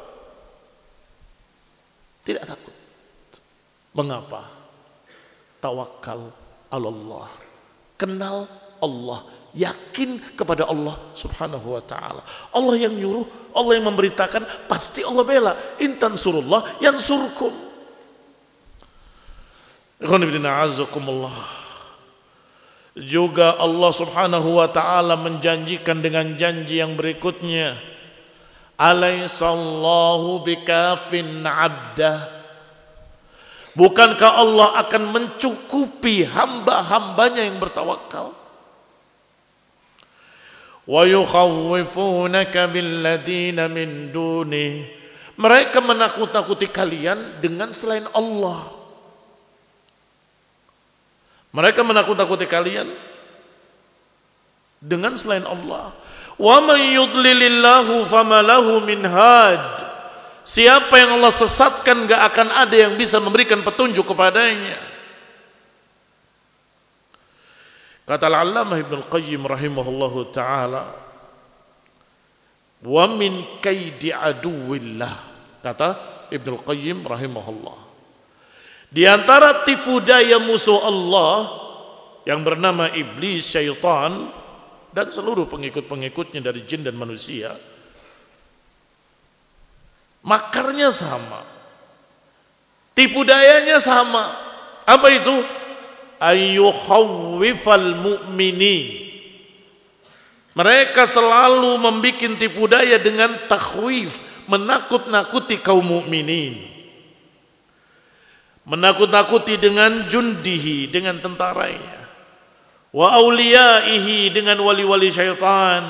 Tidak takut. Mengapa? Tawakal Allah. Kenal Allah, yakin kepada Allah Subhanahu wa taala. Allah yang nyuruh, Allah yang memberitakan, pasti Allah bela. In tansurullah yansurkum. Ikhwan fillah azakumullah. Juga Allah Subhanahu wa taala menjanjikan dengan janji yang berikutnya, alaisallahu bikafin abdah. Bukankah Allah akan mencukupi hamba-hambanya yang bertawakal? Wa yukhawwifunaka billadina min dunih. Mereka menakut-nakuti kalian dengan selain Allah. Mereka menakut-nakuti kalian dengan selain Allah. Wa may yudlilillahu fama lahu min had. Siapa yang Allah sesatkan, gak akan ada yang bisa memberikan petunjuk kepadanya. Kata Al-Allamah Ibnu Al-Qayyim rahimahullahu taala, wa min kaidi aduwillah. Kata Ibnu Al-Qayyim rahimahullah, di antara tipu daya musuh Allah yang bernama iblis, syaitan, dan seluruh pengikut-pengikutnya dari jin dan manusia, makarnya sama, tipu dayanya sama. Apa itu? Ayyukhawwifal mu'minin. Mereka selalu membuat tipu daya dengan takhwif, menakut-nakuti kaum mukminin. Menakut-nakuti dengan jundihi, dengan tentaranya, wa auliyaihi, dengan wali-wali syaitan,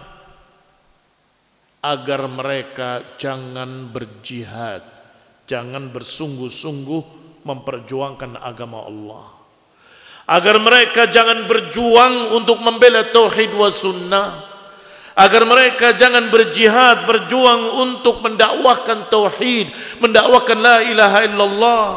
agar mereka jangan berjihad, jangan bersungguh-sungguh memperjuangkan agama Allah, agar mereka jangan berjuang untuk membela tauhid wa sunnah, agar mereka jangan berjihad, berjuang untuk mendakwahkan tauhid, mendakwahkan la ilaha illallah.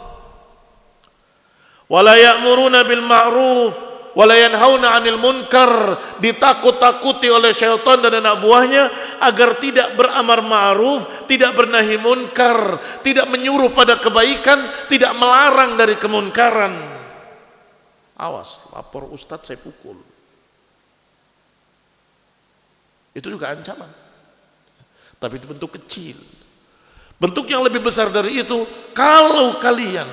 Wala ya'muruna bil ma'ruf wala yanhauna 'anil munkar. Ditakut-takuti oleh syaitan dan anak buahnya agar tidak beramar ma'ruf, tidak bernahi munkar, tidak menyuruh pada kebaikan, tidak melarang dari kemunkaran. Awas, lapor ustadz saya pukul. Itu juga ancaman. Tapi itu bentuk kecil. Bentuk yang lebih besar dari itu, kalau kalian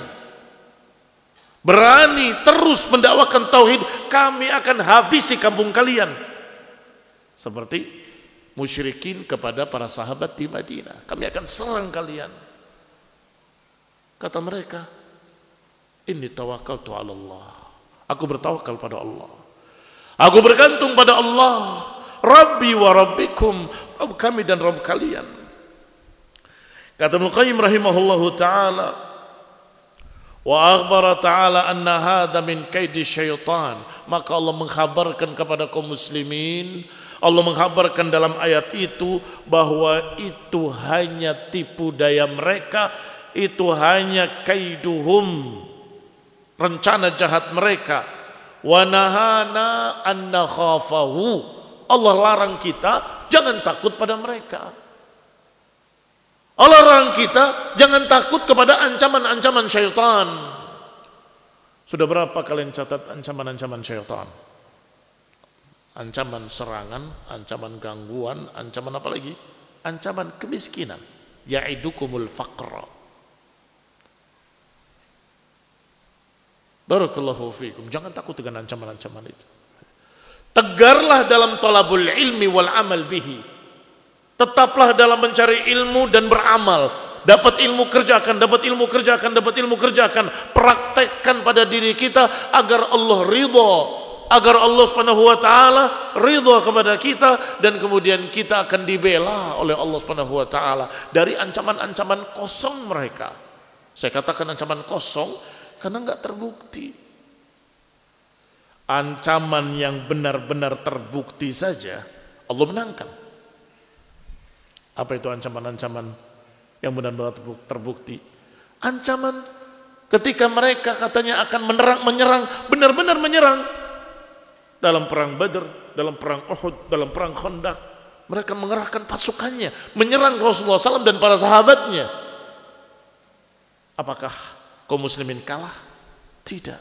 berani terus mendakwakan tauhid, kami akan habisi kampung kalian. Seperti musyrikin kepada para sahabat di Madinah. Kami akan serang kalian. Kata mereka, inni tawakkaltu 'ala Allah. Aku bertawakal pada Allah. Aku bergantung pada Allah. Rabbi wa rabbikum, Rabb kami dan Rabb kalian. Kata Ibnu Qayyim rahimahullahu taala, wa akhbara ta'ala anna hadha min kaidi syaitan. Maka Allah mengkhabarkan kepada kaum muslimin, Allah mengkhabarkan dalam ayat itu bahwa itu hanya tipu daya mereka, itu hanya kaiduhum, rencana jahat mereka. Wa nahana an nakhafahu. Allah larang kita jangan takut pada mereka. Allah larang kita jangan takut kepada ancaman-ancaman syaitan. Sudah berapa kalian catat ancaman-ancaman syaitan? Ancaman serangan, ancaman gangguan, ancaman apa lagi? Ancaman kemiskinan. Ya'idukumul faqra. Barakallahu fiikum. Jangan takut dengan ancaman-ancaman itu. Tegarlah dalam talabul ilmi wal amal bihi. Tetaplah dalam mencari ilmu dan beramal. Dapat ilmu kerjakan, dapat ilmu kerjakan, dapat ilmu kerjakan. Praktekkan pada diri kita agar Allah ridha, agar Allah Subhanahu wa taala ridha kepada kita, dan kemudian kita akan dibela oleh Allah Subhanahu wa taala dari ancaman-ancaman kosong mereka. Saya katakan ancaman kosong karena enggak terbukti. Ancaman yang benar-benar terbukti saja Allah menangkan. Apa itu ancaman-ancaman yang benar-benar terbukti? Ancaman ketika mereka katanya akan menyerang, menyerang, benar-benar menyerang. Dalam perang Badr, dalam perang Uhud, dalam perang Khandaq, mereka mengerahkan pasukannya, menyerang Rasulullah shallallahu alaihi wasallam dan para sahabatnya. Apakah kaum muslimin kalah? Tidak.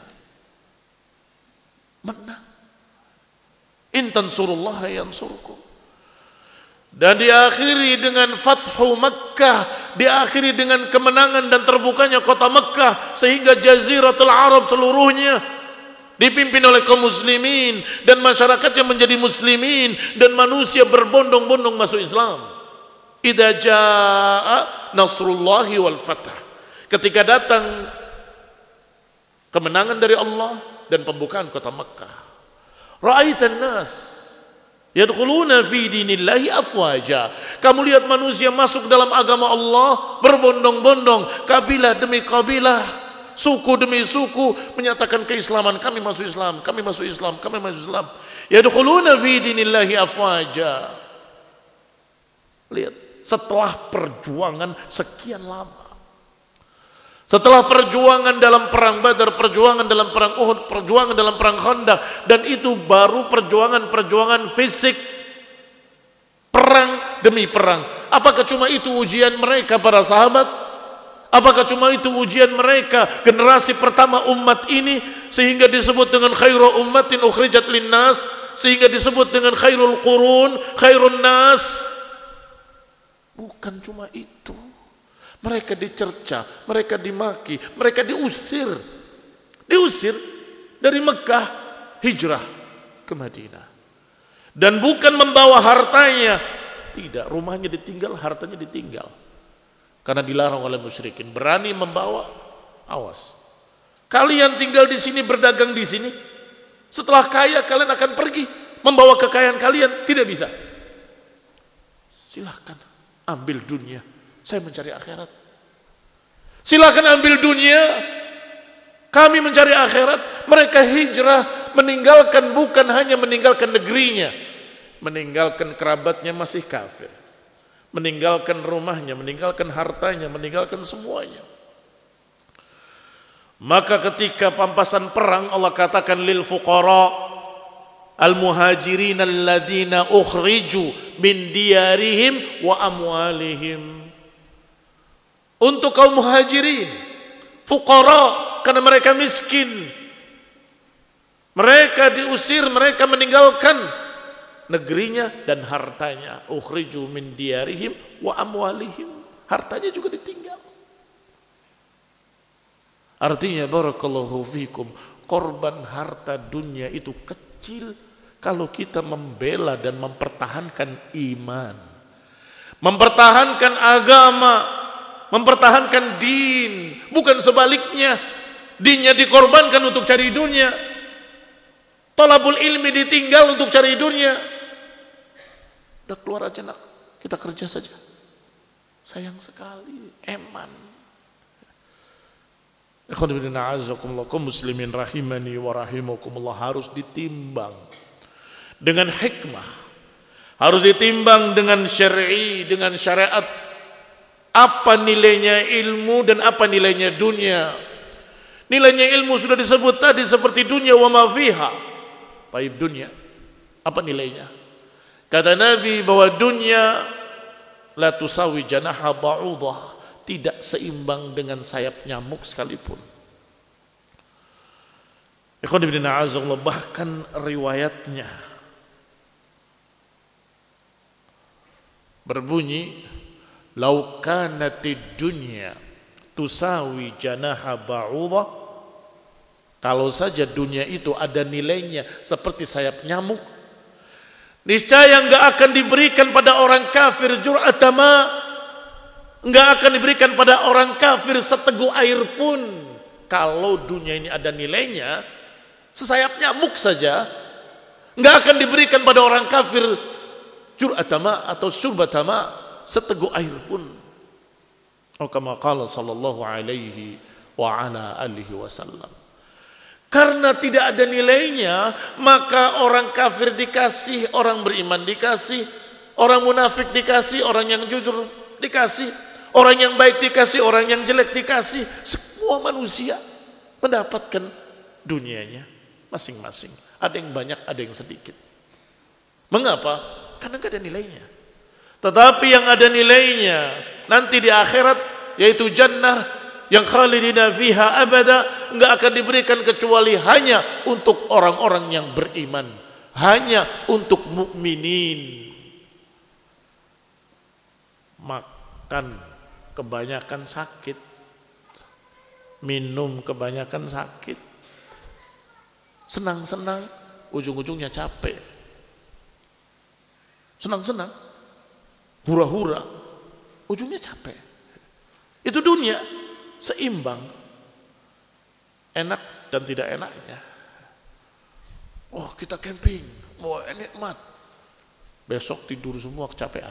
Menang. In tansurullaha yansurkum. Dan diakhiri dengan Fathu Makkah, diakhiri dengan kemenangan dan terbukanya kota Makkah, sehingga Jaziratul Arab seluruhnya dipimpin oleh kaum muslimin dan masyarakatnya menjadi muslimin dan manusia berbondong-bondong masuk Islam. Idza jaa nasrullahi wal fath. Ketika datang kemenangan dari Allah dan pembukaan kota Makkah, ra'aitan nas yadkhuluna fi dinillahi afwaja. Kamu lihat manusia masuk dalam agama Allah berbondong-bondong, kabilah demi kabilah, suku demi suku menyatakan keislaman. Kami masuk Islam, kami masuk Islam, kami masuk Islam. Yadkhuluna fi dinillahi afwaja. Lihat, setelah perjuangan sekian lama, setelah perjuangan dalam perang Badar, perjuangan dalam perang Uhud, perjuangan dalam perang Khandaq, dan itu baru perjuangan-perjuangan fisik, perang demi perang. Apakah cuma itu ujian mereka para sahabat? Apakah cuma itu ujian mereka generasi pertama umat ini sehingga disebut dengan khairul ummatin ukhrijat linnas, sehingga disebut dengan khairul qurun, khairun nas? Bukan cuma itu. Mereka dicerca, mereka dimaki, mereka diusir. Diusir dari Mekah, hijrah ke Madinah. Dan bukan membawa hartanya. Tidak, rumahnya ditinggal, hartanya ditinggal. Karena dilarang oleh musyrikin. Berani membawa, awas. Kalian tinggal di sini, berdagang di sini. Setelah kaya kalian akan pergi. Membawa kekayaan kalian, tidak bisa. Silahkan ambil dunia. Saya mencari akhirat. Silakan ambil dunia, kami mencari akhirat. Mereka hijrah, meninggalkan, bukan hanya meninggalkan negerinya, meninggalkan kerabatnya masih kafir, meninggalkan rumahnya, meninggalkan hartanya, meninggalkan semuanya. Maka ketika pampasan perang, Allah katakan lil fuqara al-muhajirin alladzina ukhriju min diyarihim wa amwalihim. Untuk kaum muhajirin, fuqara, karena mereka miskin, mereka diusir, mereka meninggalkan negerinya dan hartanya. Ukhriju min diyarihim wa amwalihim. Hartanya juga ditinggal. Artinya barakallahu fikum, korban harta dunia itu kecil kalau kita membela dan mempertahankan iman, mempertahankan agama, mempertahankan din, bukan sebaliknya. Dinnya dikorbankan untuk cari dunia, talabul ilmi ditinggal untuk cari dunia. Udah keluar aja nak, kita kerja saja. Sayang sekali, eman. Ikhwan fillah a'azzakumullah, kaum muslimin rahimani wa rahimakumullah, harus ditimbang dengan hikmah, harus ditimbang dengan syar'i, dengan syariat. Apa nilainya ilmu dan apa nilainya dunia? Nilainya ilmu sudah disebut tadi seperti dunia wa ma fiha. Baik, dunia apa nilainya? Kata Nabi bahwa dunia la tusawi janaha ba'udah, tidak seimbang dengan sayap nyamuk sekalipun. Ikhwan fillah a'azzakumullah, bahkan riwayatnya berbunyi, lau kanatid dunya tusawi janaha ba'udah, kalau saja dunia itu ada nilainya seperti sayap nyamuk, niscaya enggak akan diberikan pada orang kafir jur'atan ma, enggak akan diberikan pada orang kafir seteguk air pun. Kalau dunia ini ada nilainya sesayap nyamuk saja, enggak akan diberikan pada orang kafir jur'atan ma atau syurbatan ma, seteguk air pun. Atau kama qala sallallahu alaihi wa ala alihi wasallam. Karena tidak ada nilainya, maka orang kafir dikasih, orang beriman dikasih, orang munafik dikasih, orang yang jujur dikasih, orang yang baik dikasih, orang yang jelek dikasih. Semua manusia mendapatkan dunianya masing-masing. Ada yang banyak, ada yang sedikit. Mengapa? Karena tidak ada nilainya. Tetapi yang ada nilainya nanti di akhirat, yaitu jannah yang khalidina fiha abada, enggak akan diberikan kecuali hanya untuk orang-orang yang beriman, hanya untuk mukminin. Makan kebanyakan sakit, minum kebanyakan sakit, senang-senang ujung-ujungnya capek, senang-senang hura-hura ujungnya capek. Itu dunia, seimbang, enak dan tidak enaknya. Oh, kita camping, wah nikmat, besok tidur semua kecapean.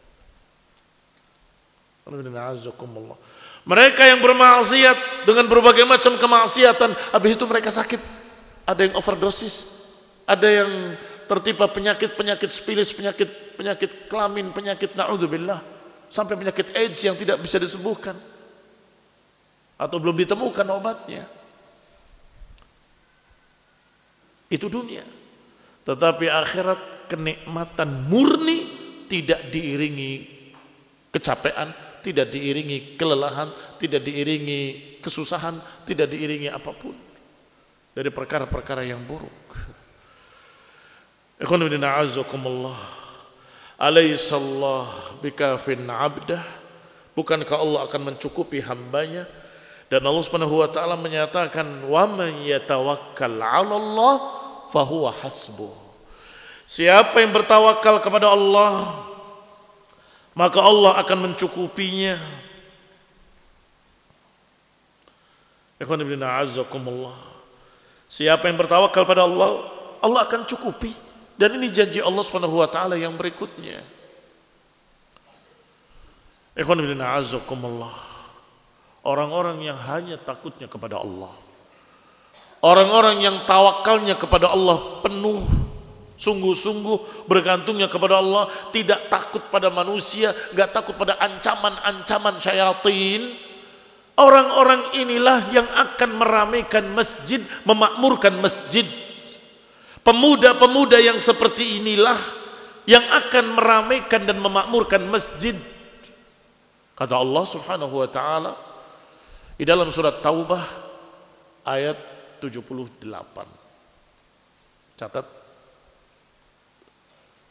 Mereka yang bermaksiat dengan berbagai macam kemaksiatan, habis itu mereka sakit. Ada yang overdosis, ada yang tertimpa penyakit-penyakit spilis, penyakit penyakit kelamin, penyakit naudzubillah, sampai penyakit AIDS yang tidak bisa disembuhkan atau belum ditemukan obatnya. Itu dunia. Tetapi akhirat kenikmatan murni, tidak diiringi kecapean, tidak diiringi kelelahan, tidak diiringi kesusahan, tidak diiringi apapun dari perkara-perkara yang buruk. Ikhwan fillah a'azzakumullah, alaihissallah bikafin abdah, bukankah Allah akan mencukupi hambanya? Dan Allah Subhanahu wa taala menyatakan, wa man yatawakkal 'ala Allah fahuwa hasbuh. Siapa yang bertawakal kepada Allah, maka Allah akan mencukupinya. Ikhwan fillah a'azzakumullah, siapa yang bertawakal pada Allah, Allah akan cukupi. Dan ini janji Allah Subhanahu wa taala yang berikutnya. Ikhwan fillah a'azzakumullah, orang-orang yang hanya takutnya kepada Allah, orang-orang yang tawakalnya kepada Allah penuh, sungguh-sungguh bergantungnya kepada Allah, tidak takut pada manusia, gak takut pada ancaman-ancaman syaitan, orang-orang inilah yang akan meramaikan masjid, memakmurkan masjid. Pemuda-pemuda yang seperti inilah yang akan meramaikan dan memakmurkan masjid. Kata Allah Subhanahu wa taala di dalam surat Taubah ayat tujuh puluh delapan. Catat.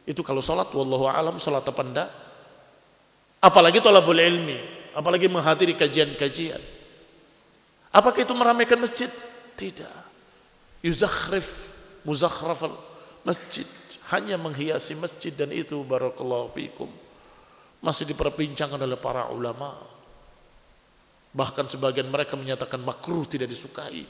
Itu kalau sholat, wallahu alam sholat apa enggak. Apalagi thalabul ilmi, apalagi menghadiri kajian-kajian. Apakah itu meramaikan masjid? Tidak. Yuzakhrif, muzakhrafal masjid, hanya menghiasi masjid, dan itu barakallahu fikum masih diperbincangkan oleh para ulama. Bahkan sebagian mereka menyatakan makruh, tidak disukai.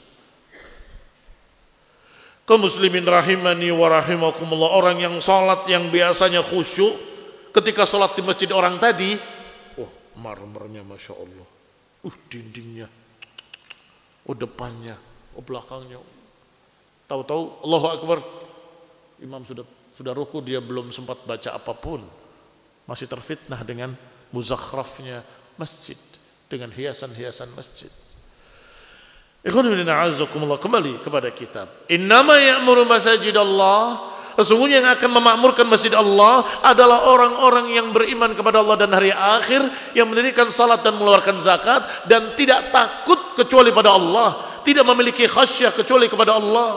Kaum muslimin rahimani wa rahimakumullah, orang yang salat yang biasanya khusyuk ketika salat di masjid orang tadi, oh marmernya masya Allah, uh dindingnya, oh depannya, oh belakangnya, tahu-tahu Allahu Akbar, imam sudah sudah ruku, dia belum sempat baca apapun, masih terfitnah dengan muzakhrafnya masjid, dengan hiasan-hiasan masjid. Ikhwanuddin a'azzakumullah, kembali kepada kitab. Innama ya'muru masajidallah, sesungguhnya yang akan memakmurkan masjid Allah adalah orang-orang yang beriman kepada Allah dan hari akhir, yang mendirikan salat dan mengeluarkan zakat, dan tidak takut kecuali pada Allah, tidak memiliki khasyah kecuali kepada Allah.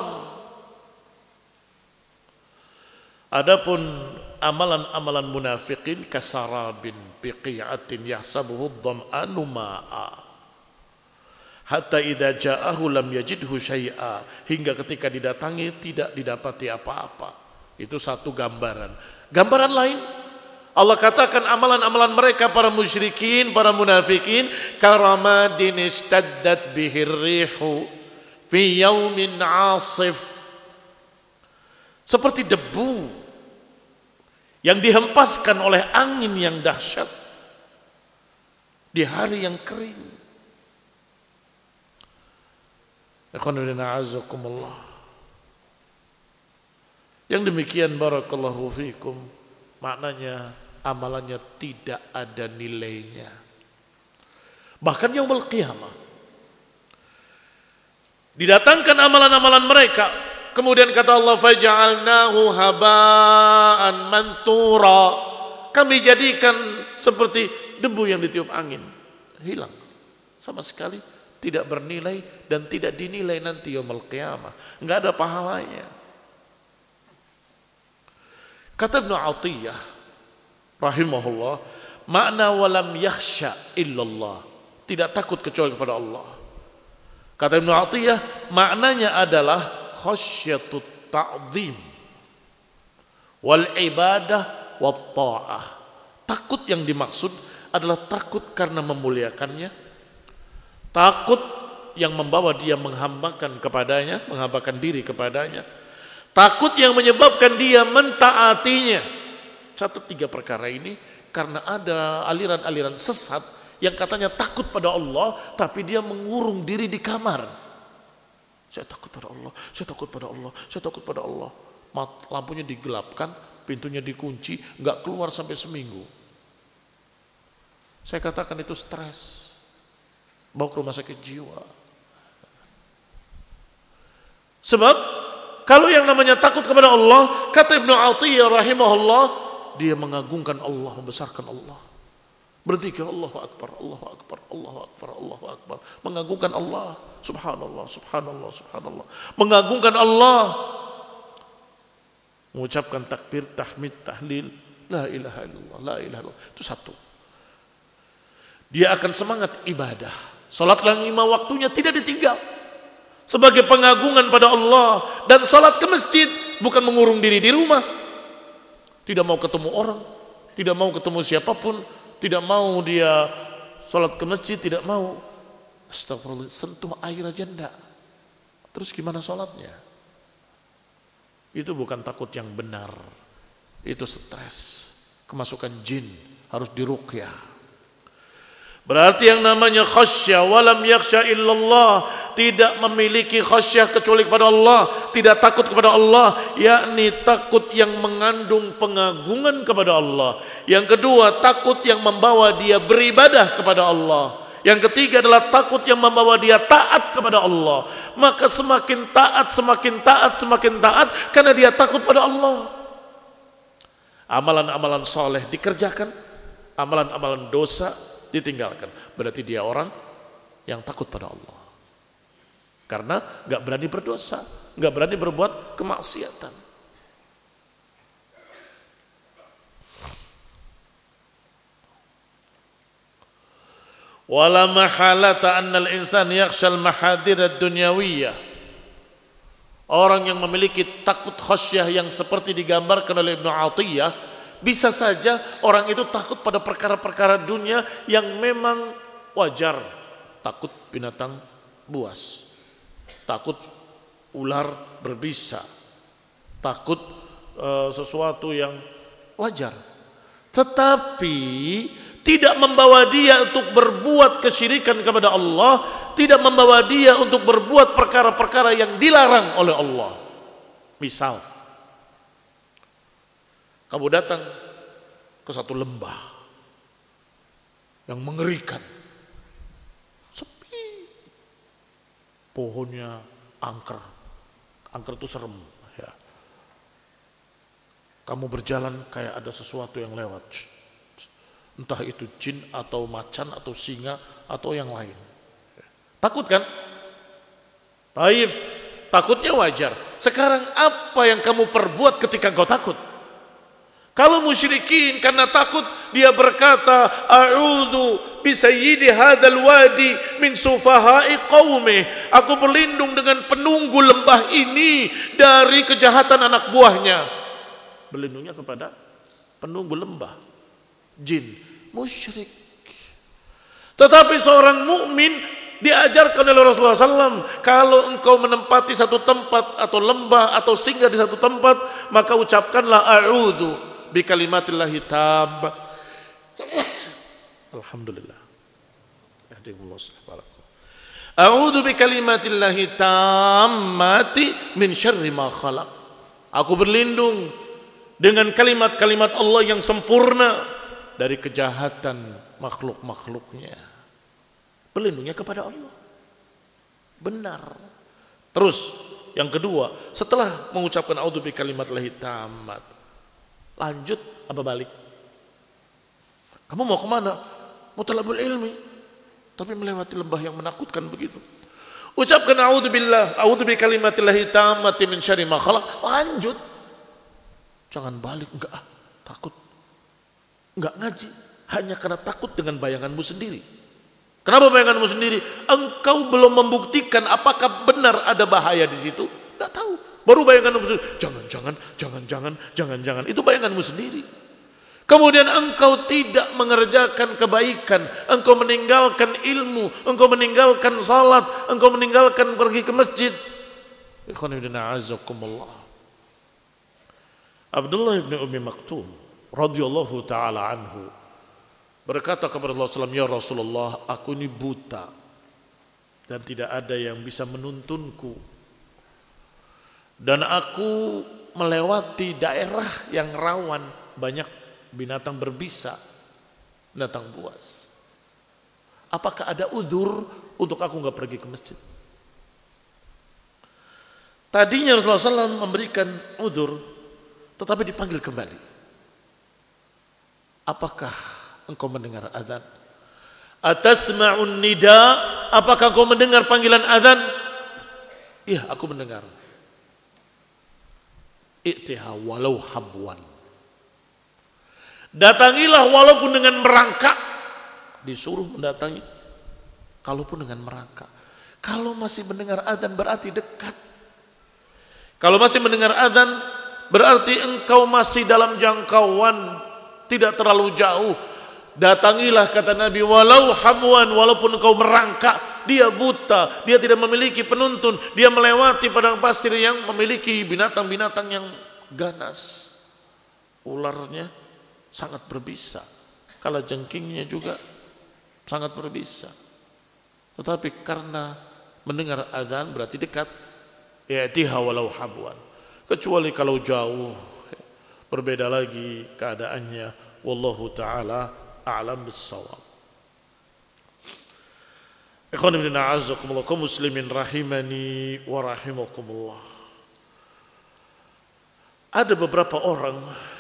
Adapun amalan-amalan munafikin kasarabin biqi'atin yahsabuhu dham'anu ma'a hatta idza ja'ahu lam yajidhu syai'a, hingga ketika didatangi tidak didapati apa-apa. Itu satu gambaran. Gambaran lain, Allah katakan amalan-amalan mereka para musyrikin, para munafikin, karamadin istaddat bihir rihu fi yaumin 'asif, seperti debu yang dihempaskan oleh angin yang dahsyat di hari yang kering. Ikhwanuddin a'azzakumullah, yang demikian barakallahu fikum, maknanya amalannya tidak ada nilainya. Bahkan yaumul qiyamah didatangkan amalan-amalan mereka, kemudian kata Allah, faja'alnahu haba'an manthura, kami jadikan seperti debu yang ditiup angin, hilang sama sekali, tidak bernilai dan tidak dinilai nanti yaumul qiyamah, enggak ada pahalanya. Kata Ibnu Atiyah rahimahullah, makna walam yakhsha illallah, tidak takut kecuali kepada Allah. Kata Ibnu Atiyah, maknanya adalah khasyatut ta'zim wal ibadah wat ta'ah. Takut yang dimaksud adalah takut karena memuliakannya, takut yang membawa dia menghambakan kepadanya, menghambakan diri kepadanya, takut yang menyebabkan dia mentaatinya. Catat tiga perkara ini, karena ada aliran-aliran sesat yang katanya takut pada Allah, tapi dia mengurung diri di kamar. Saya takut pada Allah, saya takut pada Allah, saya takut pada Allah. Lampunya digelapkan, pintunya dikunci, nggak keluar sampai seminggu. Saya katakan itu stres, bawa ke rumah sakit jiwa. Sebab kalau yang namanya takut kepada Allah, kata Ibnu Atiyah rahimahullah, dia mengagungkan Allah, membesarkan Allah, berzikir Allahu Akbar, Allahu Akbar, Allahu Akbar, Allahu Akbar, mengagungkan Allah, subhanallah, subhanallah, subhanallah, mengagungkan Allah, mengucapkan takbir, tahmid, tahlil, la ilaha illallah, la ilaha illallah. Itu satu. Dia akan semangat ibadah. Salat yang lima waktunya tidak ditinggal, sebagai pengagungan pada Allah. Dan salat ke masjid bukan mengurung diri di rumah, tidak mau ketemu orang, tidak mau ketemu siapapun, tidak mau dia salat ke masjid, tidak mau. Astagfirullah, sentuh air aja enggak. Terus gimana salatnya? Itu bukan takut yang benar, itu stres, kemasukan jin, harus diruqyah. Berarti yang namanya khasyah, walam yakhsha illallah, tidak memiliki khasyah kecuali kepada Allah, tidak takut kepada Allah, yakni takut yang mengandung pengagungan kepada Allah. Yang kedua, takut yang membawa dia beribadah kepada Allah. Yang ketiga adalah takut yang membawa dia taat kepada Allah. Maka semakin taat, semakin taat, semakin taat, karena dia takut pada Allah. Amalan-amalan soleh dikerjakan, amalan-amalan dosa ditinggalkan. Berarti dia orang yang takut pada Allah, karena gak berani berdosa, gak berani berbuat kemaksiatan. Wala mahalata annal insan yakhshal mahadir ad-dunyawiyah. Orang yang memiliki takut khasyah yang seperti digambarkan oleh Ibnu Athiyah, bisa saja orang itu takut pada perkara-perkara dunia yang memang wajar. Takut binatang buas, takut ular berbisa, takut uh, sesuatu yang wajar. Tetapi tidak membawa dia untuk berbuat kesyirikan kepada Allah, tidak membawa dia untuk berbuat perkara-perkara yang dilarang oleh Allah. Misal, kamu datang ke satu lembah yang mengerikan, sepi, pohonnya angker, angker itu serem. Ya. Kamu berjalan kayak ada sesuatu yang lewat, entah itu jin atau macan atau singa atau yang lain. Takut kan? Baik, takutnya wajar. Sekarang apa yang kamu perbuat ketika kau takut? Kalau musyrikin karena takut dia berkata, a'udzu bi sayyidi hadzal wadi min sufahai qaumi. Aku berlindung dengan penunggu lembah ini dari kejahatan anak buahnya. Berlindungnya kepada penunggu lembah, jin, musyrik. Tetapi seorang mukmin diajarkan oleh Rasulullah shallallahu alaihi wasallam, kalau engkau menempati satu tempat atau lembah atau singgah di satu tempat, maka ucapkanlah a'udzu bi kalimatillahi tammah. Alhamdulillah. A'udzu bi kalimatillahi tammati min syarri ma khalaq. Aku berlindung dengan kalimat-kalimat Allah yang sempurna dari kejahatan makhluk-makhluknya. Berlindungnya kepada Allah. Benar. Terus yang kedua, setelah mengucapkan a'udzu bi kalimatillahi tammat, lanjut apa balik? Kamu mau kemana? Mau talabul ilmi, tapi melewati lembah yang menakutkan begitu. Ucapkan a'udzu billah, a'udzu bi kalimatillahi tammati min syarri ma khalaq, lanjut. Jangan balik, enggak ah, takut. Enggak ngaji hanya karena takut dengan bayanganmu sendiri. Kenapa bayanganmu sendiri? Engkau belum membuktikan apakah benar ada bahaya di situ. Enggak tahu. Baru bayanganmu sendiri. Jangan-jangan, jangan-jangan, jangan-jangan. Itu bayanganmu sendiri. Kemudian engkau tidak mengerjakan kebaikan. Engkau meninggalkan ilmu. Engkau meninggalkan salat. Engkau meninggalkan pergi ke masjid. Ikhwanifidina azakumullah. Abdullah bin Ummi Maktum radhiyallahu taala anhu berkata kepada Rasulullah shallallahu alaihi wasallam, ya Rasulullah, aku ini buta dan tidak ada yang bisa menuntunku, dan aku melewati daerah yang rawan banyak binatang berbisa, binatang buas. Apakah ada udzur untuk aku nggak pergi ke masjid? Tadinya Rasulullah shallallahu alaihi wasallam memberikan udzur, tetapi dipanggil kembali. Apakah engkau mendengar azan? Atasma'un nida? Apakah engkau mendengar panggilan azan? Iya, aku mendengar. I'tiha walau habwan. Datangilah walaupun dengan merangkak. Disuruh mendatangi kalaupun dengan merangkak. Kalau masih mendengar azan berarti dekat. Kalau masih mendengar azan berarti engkau masih dalam jangkauan, tidak terlalu jauh. Datangilah, kata Nabi, walau habwan, walaupun engkau merangkak. Dia buta, dia tidak memiliki penuntun, dia melewati padang pasir yang memiliki binatang-binatang yang ganas. Ularnya sangat berbisa, kalajengkingnya juga sangat berbisa. Tetapi karena mendengar azan berarti dekat. Ya'tiha walau habwan. Kecuali kalau jauh, berbeda lagi keadaannya. Wallahu ta'ala a'lam bis-shawab. Ikhwan ibn a'azzakumullah, kaum muslimin rahimani wa rahimakumullah. Ada beberapa orang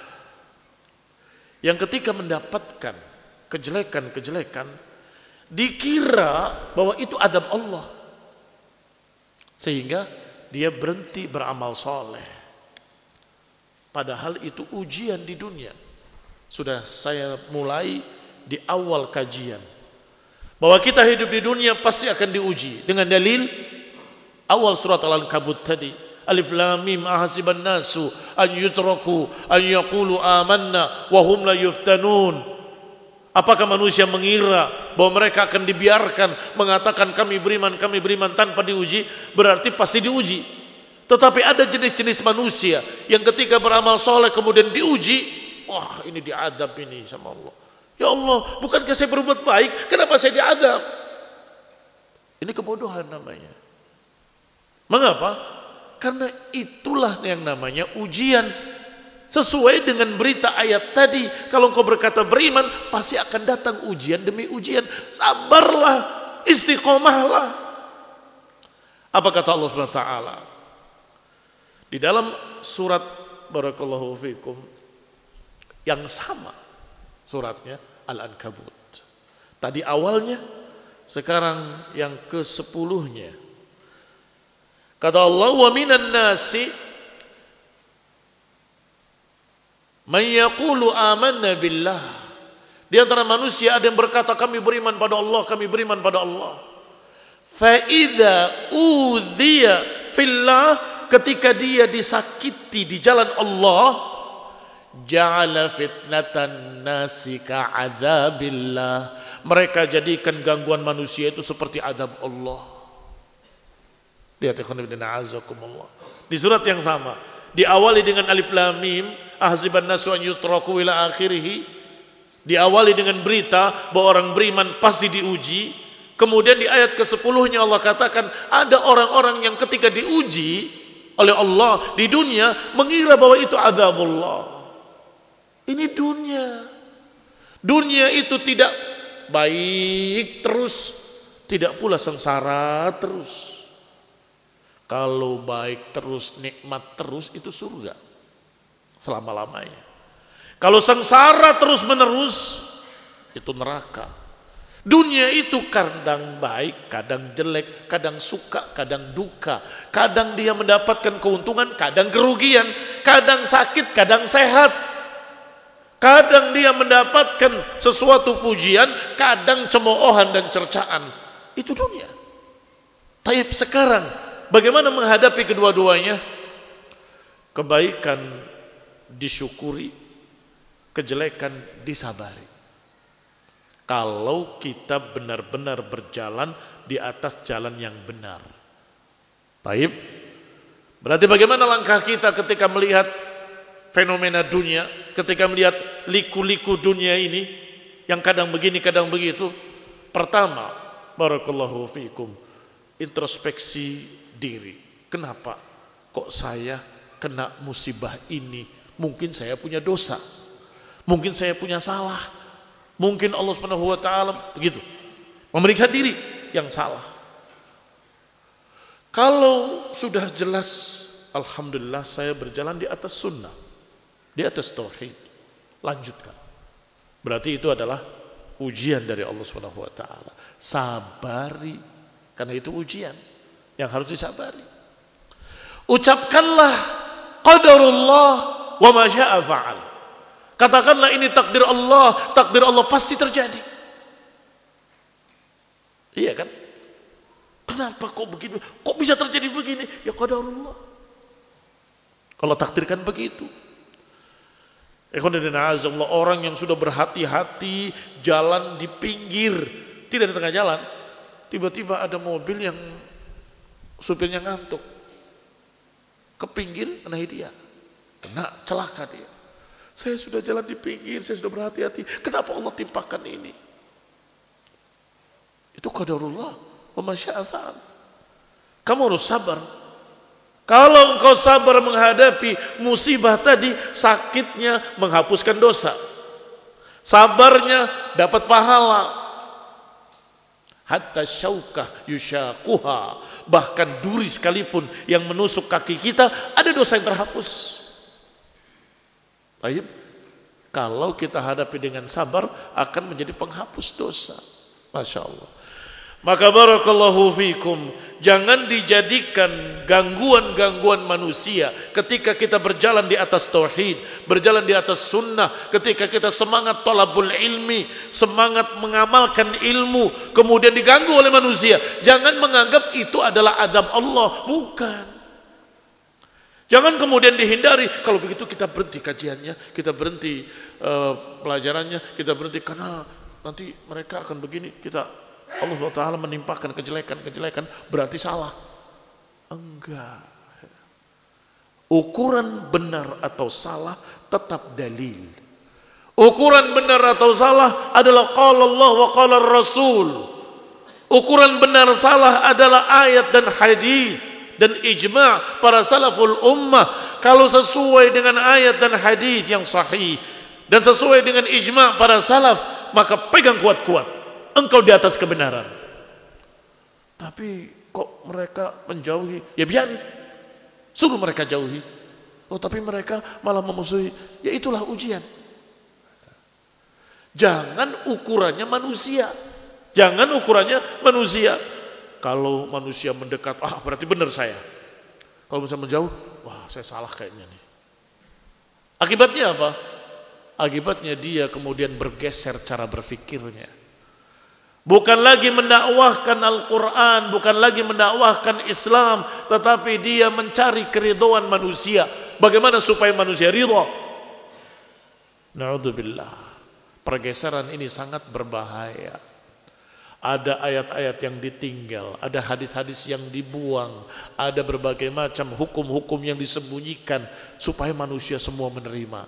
yang ketika mendapatkan kejelekan-kejelekan dikira bahwa itu adab Allah, sehingga dia berhenti beramal soleh. Padahal itu ujian di dunia. Sudah saya mulai di awal kajian. Bahwa kita hidup di dunia pasti akan diuji. Dengan dalil awal surat Al-Ankabut tadi. Alif lam mim ahasiban nasu an yutraku an yaqulu amanna wa hum la yuftanun. Apakah manusia mengira bahwa mereka akan dibiarkan mengatakan kami beriman, kami beriman tanpa diuji? Berarti pasti diuji. Tetapi ada jenis-jenis manusia yang ketika beramal soleh kemudian diuji, wah ini diadab ini sama Allah. Ya Allah, bukankah saya berbuat baik? Kenapa saya diadab? Ini kebodohan namanya. Mengapa? Karena itulah yang namanya ujian. Sesuai dengan berita ayat tadi, kalau engkau berkata beriman, pasti akan datang ujian demi ujian. Sabarlah, istiqomahlah. Apa kata Allah Subhanahu wa taala? Di dalam surat barakallahu fikum yang sama suratnya Al-Ankabut. Tadi awalnya, sekarang yang kesepuluhnya. Kata Allah, wa minan nasi man yaqulu amanna billah. Di antara manusia ada yang berkata kami beriman pada Allah, kami beriman pada Allah. Fa idza udhiya fillah, ketika dia disakiti di jalan Allah, ja'ala fitnatan nasi ka'adzabillah. Mereka jadikan gangguan manusia itu seperti azab Allah. Lihat ikhwan fillah azakumullah. Di surat yang sama, diawali dengan alif lam mim ahsiban nasu an yutraku ila akhirih. Diawali dengan berita bahwa orang beriman pasti diuji. Kemudian di ayat kesepuluhnya Allah katakan ada orang-orang yang ketika diuji oleh Allah di dunia mengira bahwa itu azabullah. Ini dunia. Dunia itu tidak baik terus, tidak pula sengsara terus. Kalau baik terus, nikmat terus, itu surga selama-lamanya. Kalau sengsara terus menerus, itu neraka. Dunia itu kadang baik, kadang jelek, kadang suka, kadang duka. Kadang dia mendapatkan keuntungan, kadang kerugian. Kadang sakit, kadang sehat. Kadang dia mendapatkan sesuatu pujian, kadang cemoohan dan cercaan. Itu dunia. Tapi sekarang, bagaimana menghadapi kedua-duanya? Kebaikan disyukuri, kejelekan disabari. Kalau kita benar-benar berjalan di atas jalan yang benar. Baik. Berarti bagaimana langkah kita ketika melihat fenomena dunia, ketika melihat liku-liku dunia ini yang kadang begini, kadang begitu? Pertama, barakallahu fiikum, introspeksi diri. Kenapa kok saya kena musibah ini? Mungkin saya punya dosa, mungkin saya punya salah, mungkin Allah Subhanahu wa taala begitu. Memeriksa diri yang salah. Kalau sudah jelas, alhamdulillah saya berjalan di atas sunnah, di atas tauhid, lanjutkan. Berarti itu adalah ujian dari Allah Subhanahu wa taala. Sabari, karena itu ujian yang harus disabari. Ucapkanlah qadarullah wa ma syaa fa'al. Katakanlah ini takdir Allah, takdir Allah pasti terjadi. Iya kan? Kenapa kok begini? Kok bisa terjadi begini? Ya qadarullah. Allah takdirkan begitu. Orang yang sudah berhati-hati jalan di pinggir, tidak di tengah jalan, tiba-tiba ada mobil yang supirnya ngantuk, ke pinggir, kena dia, kena celaka dia. Saya sudah jalan di pinggir, saya sudah berhati-hati, kenapa Allah timpakan ini? Itu qadarullah wa ma syaa fa'al. Kamu harus sabar. Kalau engkau sabar menghadapi musibah tadi, sakitnya menghapuskan dosa, sabarnya dapat pahala. Hatta syaukah yusyakuha, bahkan duri sekalipun yang menusuk kaki kita, ada dosa yang terhapus. Baik, kalau kita hadapi dengan sabar akan menjadi penghapus dosa. Masya Allah. Maka barakallahu fikum, jangan dijadikan gangguan-gangguan manusia ketika kita berjalan di atas tauhid, berjalan di atas sunnah, ketika kita semangat talabul ilmi, semangat mengamalkan ilmu, kemudian diganggu oleh manusia. Jangan menganggap itu adalah azab Allah, bukan. Jangan kemudian dihindari. Kalau begitu kita berhenti kajiannya, kita berhenti uh, pelajarannya, kita berhenti karena nanti mereka akan begini, kita Allah Taala menimpakan kejelekan-kejelekan, berarti salah. Enggak. Ukuran benar atau salah tetap dalil. Ukuran benar atau salah adalah qala Allah wa qala Rasul. Ukuran benar salah adalah ayat dan hadis dan ijma' para salaful ummah. Kalau sesuai dengan ayat dan hadis yang sahih dan sesuai dengan ijma' para salaf, maka pegang kuat-kuat. Engkau di atas kebenaran. Tapi kok mereka menjauhi? Ya biarin. Suruh mereka jauhi. Oh tapi mereka malah memusuhi. Ya itulah ujian. Jangan ukurannya manusia. Jangan ukurannya manusia. Kalau manusia mendekat, ah berarti benar saya. Kalau misalnya menjauh, wah saya salah kayaknya nih. Akibatnya apa? Akibatnya dia kemudian bergeser cara berfikirnya. Bukan lagi mendakwahkan Al-Quran, bukan lagi mendakwahkan Islam, tetapi dia mencari keridhaan manusia. Bagaimana supaya manusia ridha? Na'udzubillah. Pergeseran ini sangat berbahaya. Ada ayat-ayat yang ditinggal, ada hadis-hadis yang dibuang, ada berbagai macam hukum-hukum yang disembunyikan supaya manusia semua menerima.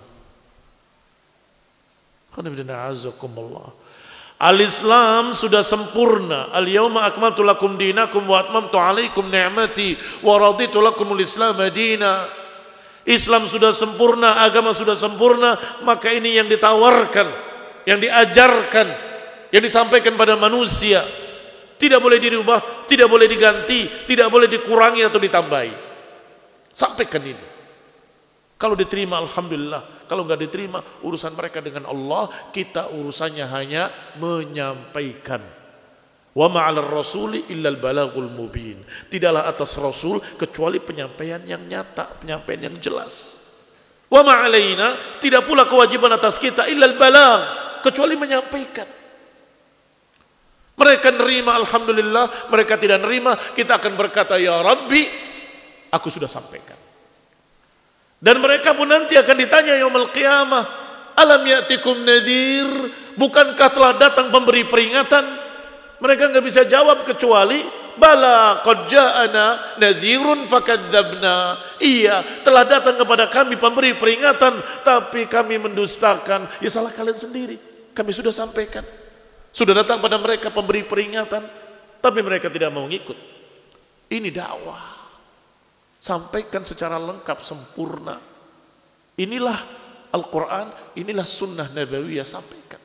Alhamdulillah. Al-Islam sudah sempurna. Al-yawma akmaltu lakum dinakum wa atmamtu alaikum ni'mati wa raditu lakumul Islam madina. Islam sudah sempurna, agama sudah sempurna, maka ini yang ditawarkan, yang diajarkan, yang disampaikan pada manusia. Tidak boleh dirubah, tidak boleh diganti, tidak boleh dikurangi atau ditambahi. Sampaikan ini. Kalau diterima alhamdulillah, kalau enggak diterima urusan mereka dengan Allah, kita urusannya hanya menyampaikan. Wa ma'alar rasuli illal balagul mubin. Tidaklah atas rasul kecuali penyampaian yang nyata, penyampaian yang jelas. Wa ma'alaina, tidak pula kewajiban atas kita illal balag, kecuali menyampaikan. Mereka nerima alhamdulillah, mereka tidak nerima, kita akan berkata ya Rabbi, aku sudah sampaikan. Dan mereka pun nanti akan ditanya yaumul qiyamah, alam ya'tikum nadhir, bukankah telah datang pemberi peringatan? Mereka enggak bisa jawab kecuali bala qad ja'ana nadhirun fakadzabna. Iya, telah datang kepada kami pemberi peringatan, tapi kami mendustakan. Ya salah kalian sendiri. Kami sudah sampaikan. Sudah datang pada mereka pemberi peringatan, tapi mereka tidak mau ngikut. Ini dakwah. Sampaikan secara lengkap, sempurna. Inilah Al-Quran, inilah sunnah Nabawiyah, sampaikan.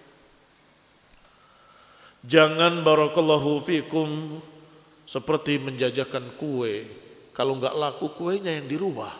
Jangan barakallahu fikum seperti menjajakan kue. Kalau enggak laku kuenya yang dirubah.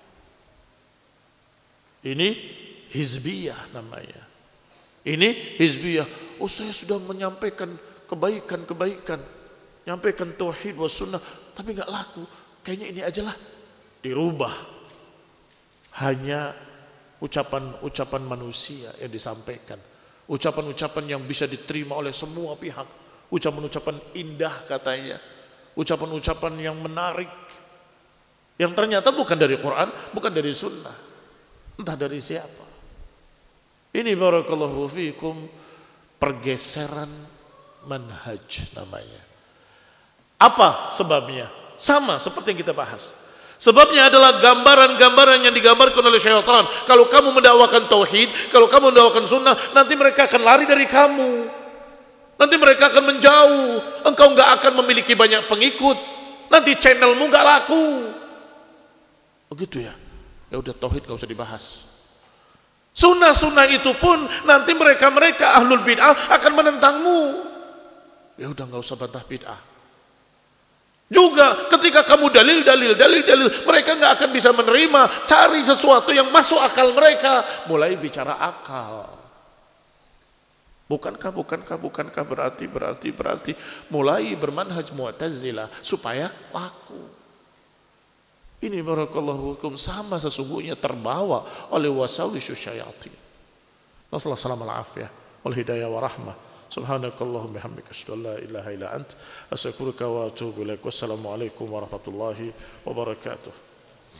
Ini hizbiyah namanya. Ini hizbiyah. Oh saya sudah menyampaikan kebaikan-kebaikan. Nyampaikan tauhid wa sunnah, tapi enggak laku. Kayaknya ini ajalah, dirubah. Hanya ucapan-ucapan manusia yang disampaikan. Ucapan-ucapan yang bisa diterima oleh semua pihak. Ucapan-ucapan indah katanya. Ucapan-ucapan yang menarik. Yang ternyata bukan dari Quran, bukan dari sunnah. Entah dari siapa. Ini barakallahu fikum pergeseran manhaj namanya. Apa sebabnya? Sama seperti yang kita bahas. Sebabnya adalah gambaran-gambaran yang digambarkan oleh syaitan. Kalau kamu mendakwakan tauhid, kalau kamu mendakwakan sunnah, nanti mereka akan lari dari kamu. Nanti mereka akan menjauh. Engkau enggak akan memiliki banyak pengikut. Nanti channelmu enggak laku. Begitu ya. Ya udah tauhid enggak usah dibahas. Sunnah-sunnah itu pun nanti mereka-mereka ahlul bid'ah akan menentangmu. Ya udah enggak usah bantah bid'ah. Juga ketika kamu dalil, dalil, dalil, dalil, mereka nggak akan bisa menerima. Cari sesuatu yang masuk akal mereka. Mulai bicara akal. Bukankah, bukankah, bukankah berarti, berarti, berarti mulai bermanhaj Mu'tazilah supaya laku. Ini barakallahu fikum sama sesungguhnya terbawa oleh wasawisyus syayatin. Nasallahu salamul afiyah wal hidayah wa rahmah. Subhanakallahumma bihamdika asyhadu an la ilaha illa ant astaghfiruka wa atubu ilaik. Wassalamu alaikum warahmatullahi wabarakatuh.